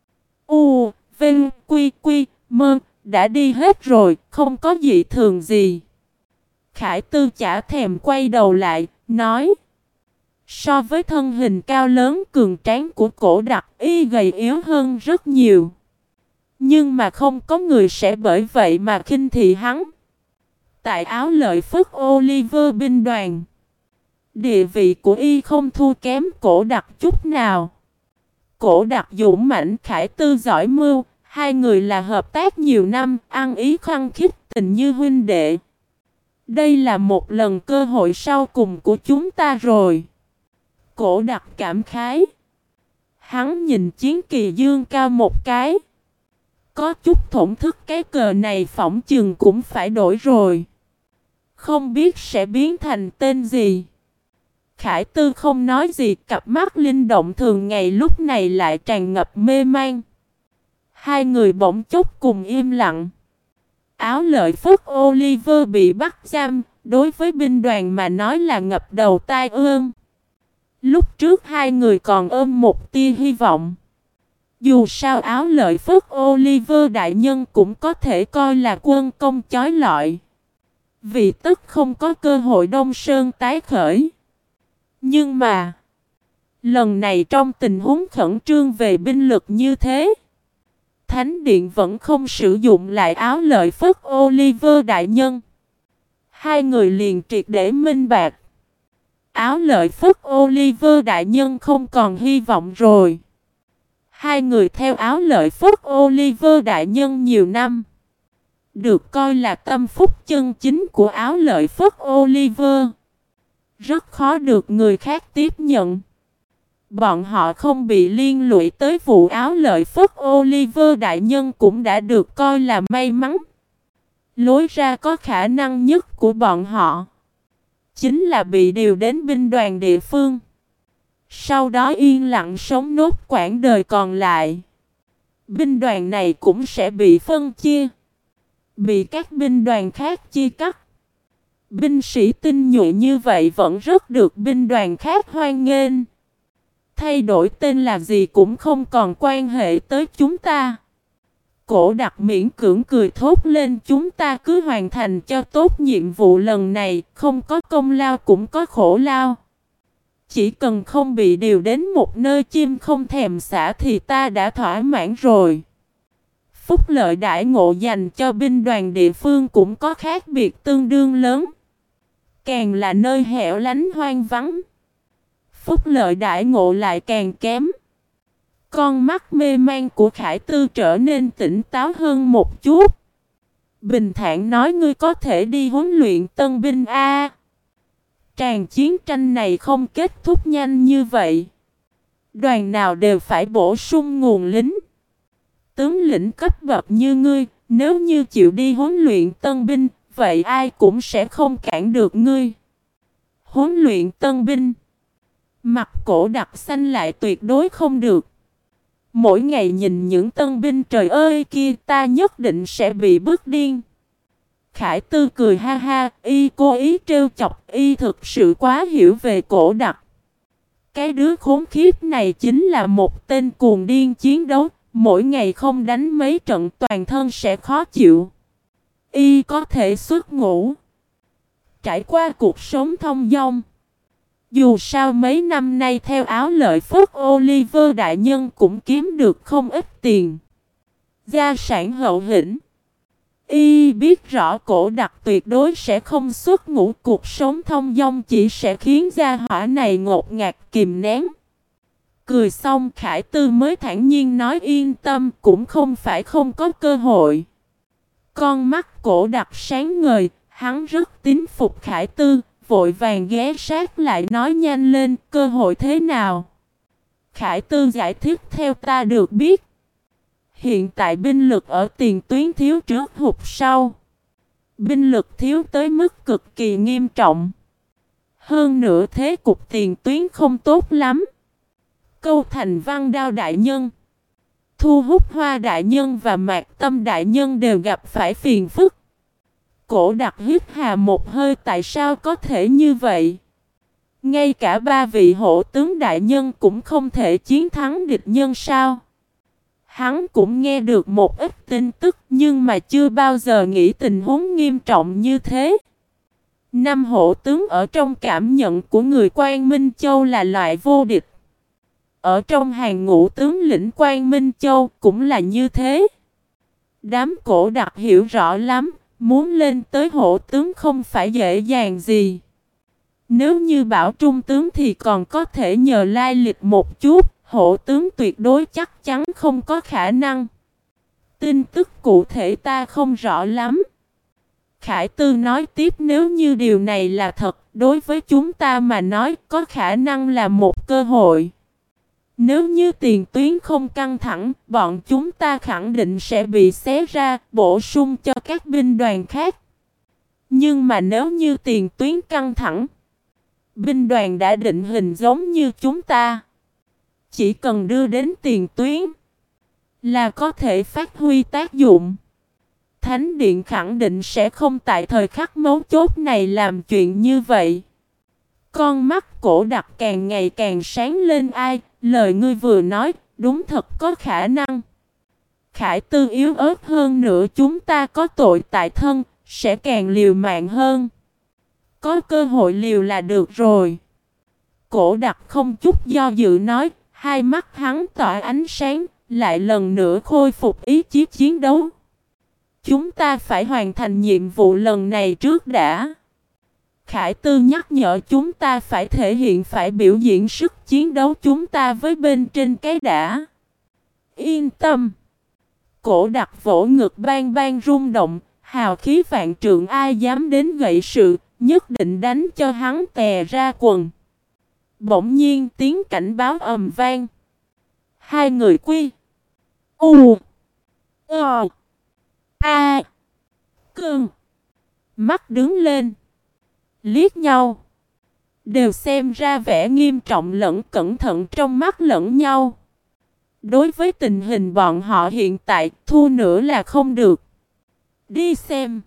U, Vinh, Quy, Quy, Mơ, đã đi hết rồi, không có dị thường gì. Khải Tư chả thèm quay đầu lại, nói. So với thân hình cao lớn cường tráng của Cổ Đặc, y gầy yếu hơn rất nhiều. Nhưng mà không có người sẽ bởi vậy mà khinh thị hắn. Tại Áo Lợi Phất Oliver binh đoàn, địa vị của y không thua kém Cổ Đặc chút nào. Cổ Đặc dũng mãnh, Khải Tư giỏi mưu, hai người là hợp tác nhiều năm, ăn ý khăng khít, tình như huynh đệ. Đây là một lần cơ hội sau cùng của chúng ta rồi. Cổ Đặc cảm khái. Hắn nhìn chiến kỳ dương cao một cái. Có chút thổn thức, cái cờ này phỏng chừng cũng phải đổi rồi. Không biết sẽ biến thành tên gì. Khải Tư không nói gì, cặp mắt linh động thường ngày lúc này lại tràn ngập mê man. Hai người bỗng chốc cùng im lặng. Áo Lợi Phất Oliver bị bắt giam, đối với binh đoàn mà nói là ngập đầu tai ương. Lúc trước hai người còn ôm một tia hy vọng. Dù sao Áo Lợi Phất Oliver đại nhân cũng có thể coi là quân công chói lọi. Vì tức không có cơ hội Đông Sơn tái khởi. Nhưng mà, lần này trong tình huống khẩn trương về binh lực như thế, Thánh Điện vẫn không sử dụng lại Áo Lợi Phất Oliver đại nhân. Hai người liền triệt để minh bạch. Áo Lợi Phất Oliver đại nhân không còn hy vọng rồi. Hai người theo Áo Lợi Phất Oliver đại nhân nhiều năm, được coi là tâm phúc chân chính của Áo Lợi Phất Oliver. Rất khó được người khác tiếp nhận. Bọn họ không bị liên lụy tới vụ Áo Lợi Phất Oliver đại nhân cũng đã được coi là may mắn. Lối ra có khả năng nhất của bọn họ chính là bị điều đến binh đoàn địa phương, sau đó yên lặng sống nốt quãng đời còn lại. Binh đoàn này cũng sẽ bị phân chia, bị các binh đoàn khác chia cắt. Binh sĩ tinh nhuệ như vậy vẫn rất được binh đoàn khác hoan nghênh. Thay đổi tên là gì cũng không còn quan hệ tới chúng ta. Cổ Đặc miễn cưỡng cười thốt lên, chúng ta cứ hoàn thành cho tốt nhiệm vụ lần này, không có công lao cũng có khổ lao. Chỉ cần không bị điều đến một nơi chim không thèm xả thì ta đã thỏa mãn rồi. Phúc lợi đãi ngộ dành cho binh đoàn địa phương cũng có khác biệt tương đương lớn. Càng là nơi hẻo lánh hoang vắng, phúc lợi đãi ngộ lại càng kém. Con mắt mê man của Khải Tư trở nên tỉnh táo hơn một chút. Bình thản nói, ngươi có thể đi huấn luyện tân binh a. Tràng chiến tranh này không kết thúc nhanh như vậy. Đoàn nào đều phải bổ sung nguồn lính. Tướng lĩnh cấp bậc như ngươi, nếu như chịu đi huấn luyện tân binh, vậy ai cũng sẽ không cản được ngươi. Huấn luyện tân binh. Mặt Cổ Đặc xanh lại tuyệt đối không được. Mỗi ngày nhìn những tân binh trời ơi kia, ta nhất định sẽ bị bức điên. Khải Tư cười ha ha, y cố ý trêu chọc, y thực sự quá hiểu về Cổ Đặc. Cái đứa khốn khiếp này chính là một tên cuồng điên chiến đấu, mỗi ngày không đánh mấy trận toàn thân sẽ khó chịu. Y có thể xuất ngũ, trải qua cuộc sống thông dong. Dù sao mấy năm nay theo Áo Lợi Phất Oliver đại nhân cũng kiếm được không ít tiền, gia sản hậu hĩnh. Y biết rõ Cổ Đặc tuyệt đối sẽ không xuất ngũ, cuộc sống thông dong chỉ sẽ khiến gia hỏa này ngột ngạt kìm nén. Cười xong Khải Tư mới thản nhiên nói, yên tâm, cũng không phải không có cơ hội. Con mắt Cổ Đặc sáng ngời, hắn rất tín phục Khải Tư, vội vàng ghé sát lại nói, nhanh lên, cơ hội thế nào? Khải Tư giải thích, theo ta được biết, hiện tại binh lực ở tiền tuyến thiếu trước hụt sau. Binh lực thiếu tới mức cực kỳ nghiêm trọng. Hơn nữa thế cục tiền tuyến không tốt lắm. Câu Thành Văn Đao đại nhân, Thu Hút Hoa đại nhân và Mạc Tâm đại nhân đều gặp phải phiền phức. Cổ Đặc hít hà một hơi, tại sao có thể như vậy? Ngay cả ba vị hổ tướng đại nhân cũng không thể chiến thắng địch nhân sao? Hắn cũng nghe được một ít tin tức nhưng mà chưa bao giờ nghĩ tình huống nghiêm trọng như thế. Năm hổ tướng ở trong cảm nhận của người Quang Minh Châu là loại vô địch. Ở trong hàng ngũ tướng lĩnh Quang Minh Châu cũng là như thế. Đám Cổ Đặc hiểu rõ lắm, muốn lên tới hổ tướng không phải dễ dàng gì. Nếu như bảo trung tướng thì còn có thể nhờ lai lịch một chút, hổ tướng tuyệt đối chắc chắn không có khả năng. Tin tức cụ thể ta không rõ lắm. Khải Tư nói tiếp, nếu như điều này là thật, đối với chúng ta mà nói có khả năng là một cơ hội. Nếu như tiền tuyến không căng thẳng, bọn chúng ta khẳng định sẽ bị xé ra, bổ sung cho các binh đoàn khác. Nhưng mà nếu như tiền tuyến căng thẳng, binh đoàn đã định hình giống như chúng ta, chỉ cần đưa đến tiền tuyến là có thể phát huy tác dụng. Thánh điện khẳng định sẽ không tại thời khắc mấu chốt này làm chuyện như vậy. Con mắt Cổ Đặc càng ngày càng sáng lên. Ai, lời ngươi vừa nói, đúng thật có khả năng. Khải Tư yếu ớt hơn nữa, chúng ta có tội tại thân, sẽ càng liều mạng hơn. Có cơ hội liều là được rồi. Cổ Đặc không chút do dự nói, hai mắt hắn tỏa ánh sáng, lại lần nữa khôi phục ý chí chiến đấu. Chúng ta phải hoàn thành nhiệm vụ lần này trước đã. Khải Tư nhắc nhở chúng ta phải thể hiện, phải biểu diễn sức chiến đấu chúng ta với bên trên cái đã. Yên tâm. Cổ Đặc vỗ ngực bang bang rung động, hào khí vạn trượng, ai dám đến gậy sự, nhất định đánh cho hắn tè ra quần. Bỗng nhiên tiếng cảnh báo ầm vang. Hai người Quy U Ờ A Cơn mắt đứng lên, liếc nhau, đều xem ra vẻ nghiêm trọng lẫn cẩn thận trong mắt lẫn nhau. Đối với tình hình bọn họ hiện tại, thua nữa là không được. Đi xem.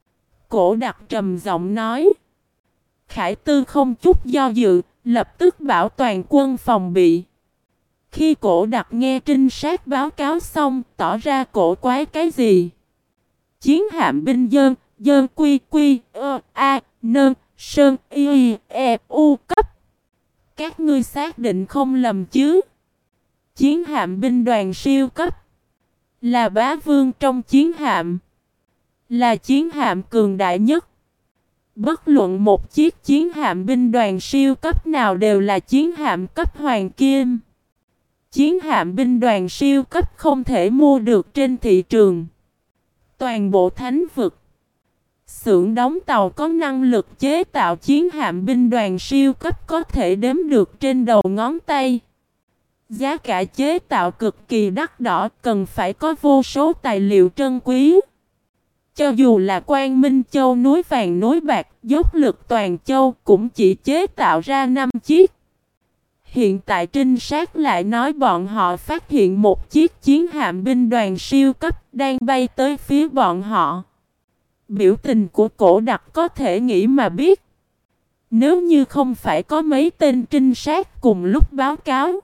Cổ Đặc trầm giọng nói. Khải Tư không chút do dự, lập tức bảo toàn quân phòng bị. Khi Cổ Đặc nghe trinh sát báo cáo xong, tỏ ra cổ quái cái gì. Chiến hạm binh dơn, dơn quy quy, ơ, a, nơn, sơn, y, e, u cấp. Các ngươi xác định không lầm chứ? Chiến hạm binh đoàn siêu cấp. Là bá vương trong chiến hạm. Là chiến hạm cường đại nhất. Bất luận một chiếc chiến hạm binh đoàn siêu cấp nào đều là chiến hạm cấp hoàng kim. Chiến hạm binh đoàn siêu cấp không thể mua được trên thị trường. Toàn bộ thánh vực, xưởng đóng tàu có năng lực chế tạo chiến hạm binh đoàn siêu cấp có thể đếm được trên đầu ngón tay. Giá cả chế tạo cực kỳ đắt đỏ, cần phải có vô số tài liệu trân quý. Cho dù là Quang Minh Châu núi vàng núi bạc, dốc lực toàn châu cũng chỉ chế tạo ra năm chiếc. Hiện tại trinh sát lại nói bọn họ phát hiện một chiếc chiến hạm binh đoàn siêu cấp đang bay tới phía bọn họ. Biểu tình của Cổ Đặc có thể nghĩ mà biết. Nếu như không phải có mấy tên trinh sát cùng lúc báo cáo,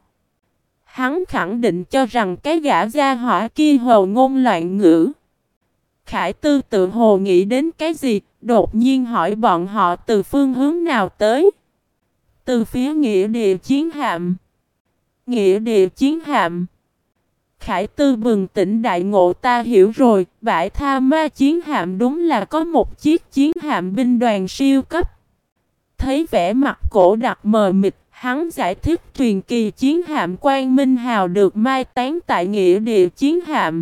hắn khẳng định cho rằng cái gã gia hỏa kia hồ ngôn loạn ngữ. Khải Tư tự hồ nghĩ đến cái gì, đột nhiên hỏi bọn họ từ phương hướng nào tới. Từ phía nghĩa địa chiến hạm. Nghĩa địa chiến hạm. Khải Tư bừng tỉnh đại ngộ, ta hiểu rồi, bãi tha ma chiến hạm đúng là có một chiếc chiến hạm binh đoàn siêu cấp. Thấy vẻ mặt Cổ Đặc mờ mịt, hắn giải thích truyền kỳ chiến hạm Quang Minh Hào được mai táng tại nghĩa địa chiến hạm.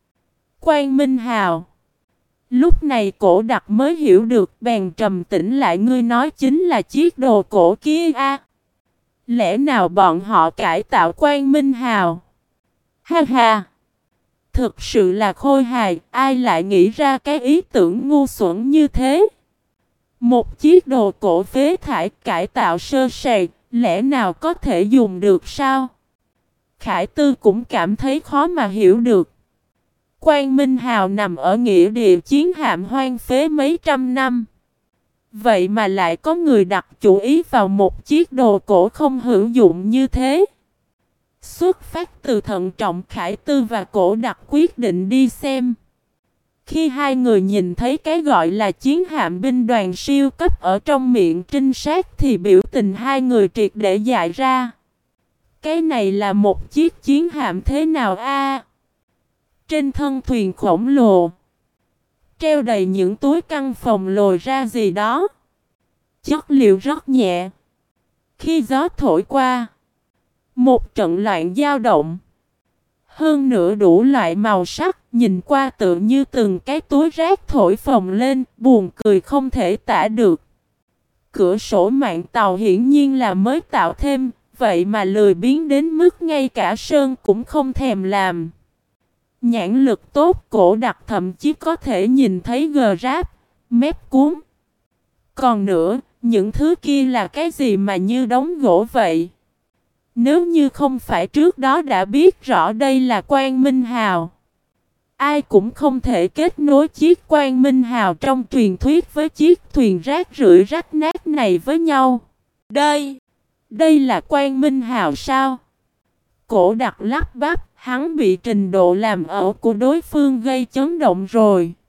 Quang Minh Hào. Lúc này Cổ Đặc mới hiểu được, bèn trầm tĩnh lại, ngươi nói chính là chiếc đồ cổ kia a? À? Lẽ nào bọn họ cải tạo Quang Minh Hào? Ha ha! Thực sự là khôi hài, ai lại nghĩ ra cái ý tưởng ngu xuẩn như thế? Một chiếc đồ cổ phế thải cải tạo sơ sài, lẽ nào có thể dùng được sao? Khải Tư cũng cảm thấy khó mà hiểu được. Quang Minh Hào nằm ở nghĩa địa chiến hạm hoang phế mấy trăm năm. Vậy mà lại có người đặt chủ ý vào một chiếc đồ cổ không hữu dụng như thế. Xuất phát từ thận trọng, Khải Tư và Cổ Đặc quyết định đi xem. Khi hai người nhìn thấy cái gọi là chiến hạm binh đoàn siêu cấp ở trong miệng trinh sát thì biểu tình hai người triệt để dại ra. Cái này là một chiếc chiến hạm thế nào a? Trên thân thuyền khổng lồ treo đầy những túi căng phòng lồi ra gì đó. Chất liệu rất nhẹ. Khi gió thổi qua, một trận loạn dao động. Hơn nữa đủ loại màu sắc, nhìn qua tự như từng cái túi rác thổi phồng lên, buồn cười không thể tả được. Cửa sổ mạng tàu hiển nhiên là mới tạo thêm, vậy mà lười biếng đến mức ngay cả sơn cũng không thèm làm. Nhãn lực tốt, Cổ Đặc thậm chí có thể nhìn thấy gờ ráp, mép cuốn. Còn nữa, những thứ kia là cái gì mà như đống gỗ vậy? Nếu như không phải trước đó đã biết rõ đây là Quang Minh Hào, ai cũng không thể kết nối chiếc Quang Minh Hào trong truyền thuyết với chiếc thuyền rác rưởi rách nát này với nhau. Đây, đây là Quang Minh Hào sao? Cổ Đặc lắp bắp, hắn bị trình độ làm ẩu của đối phương gây chấn động rồi.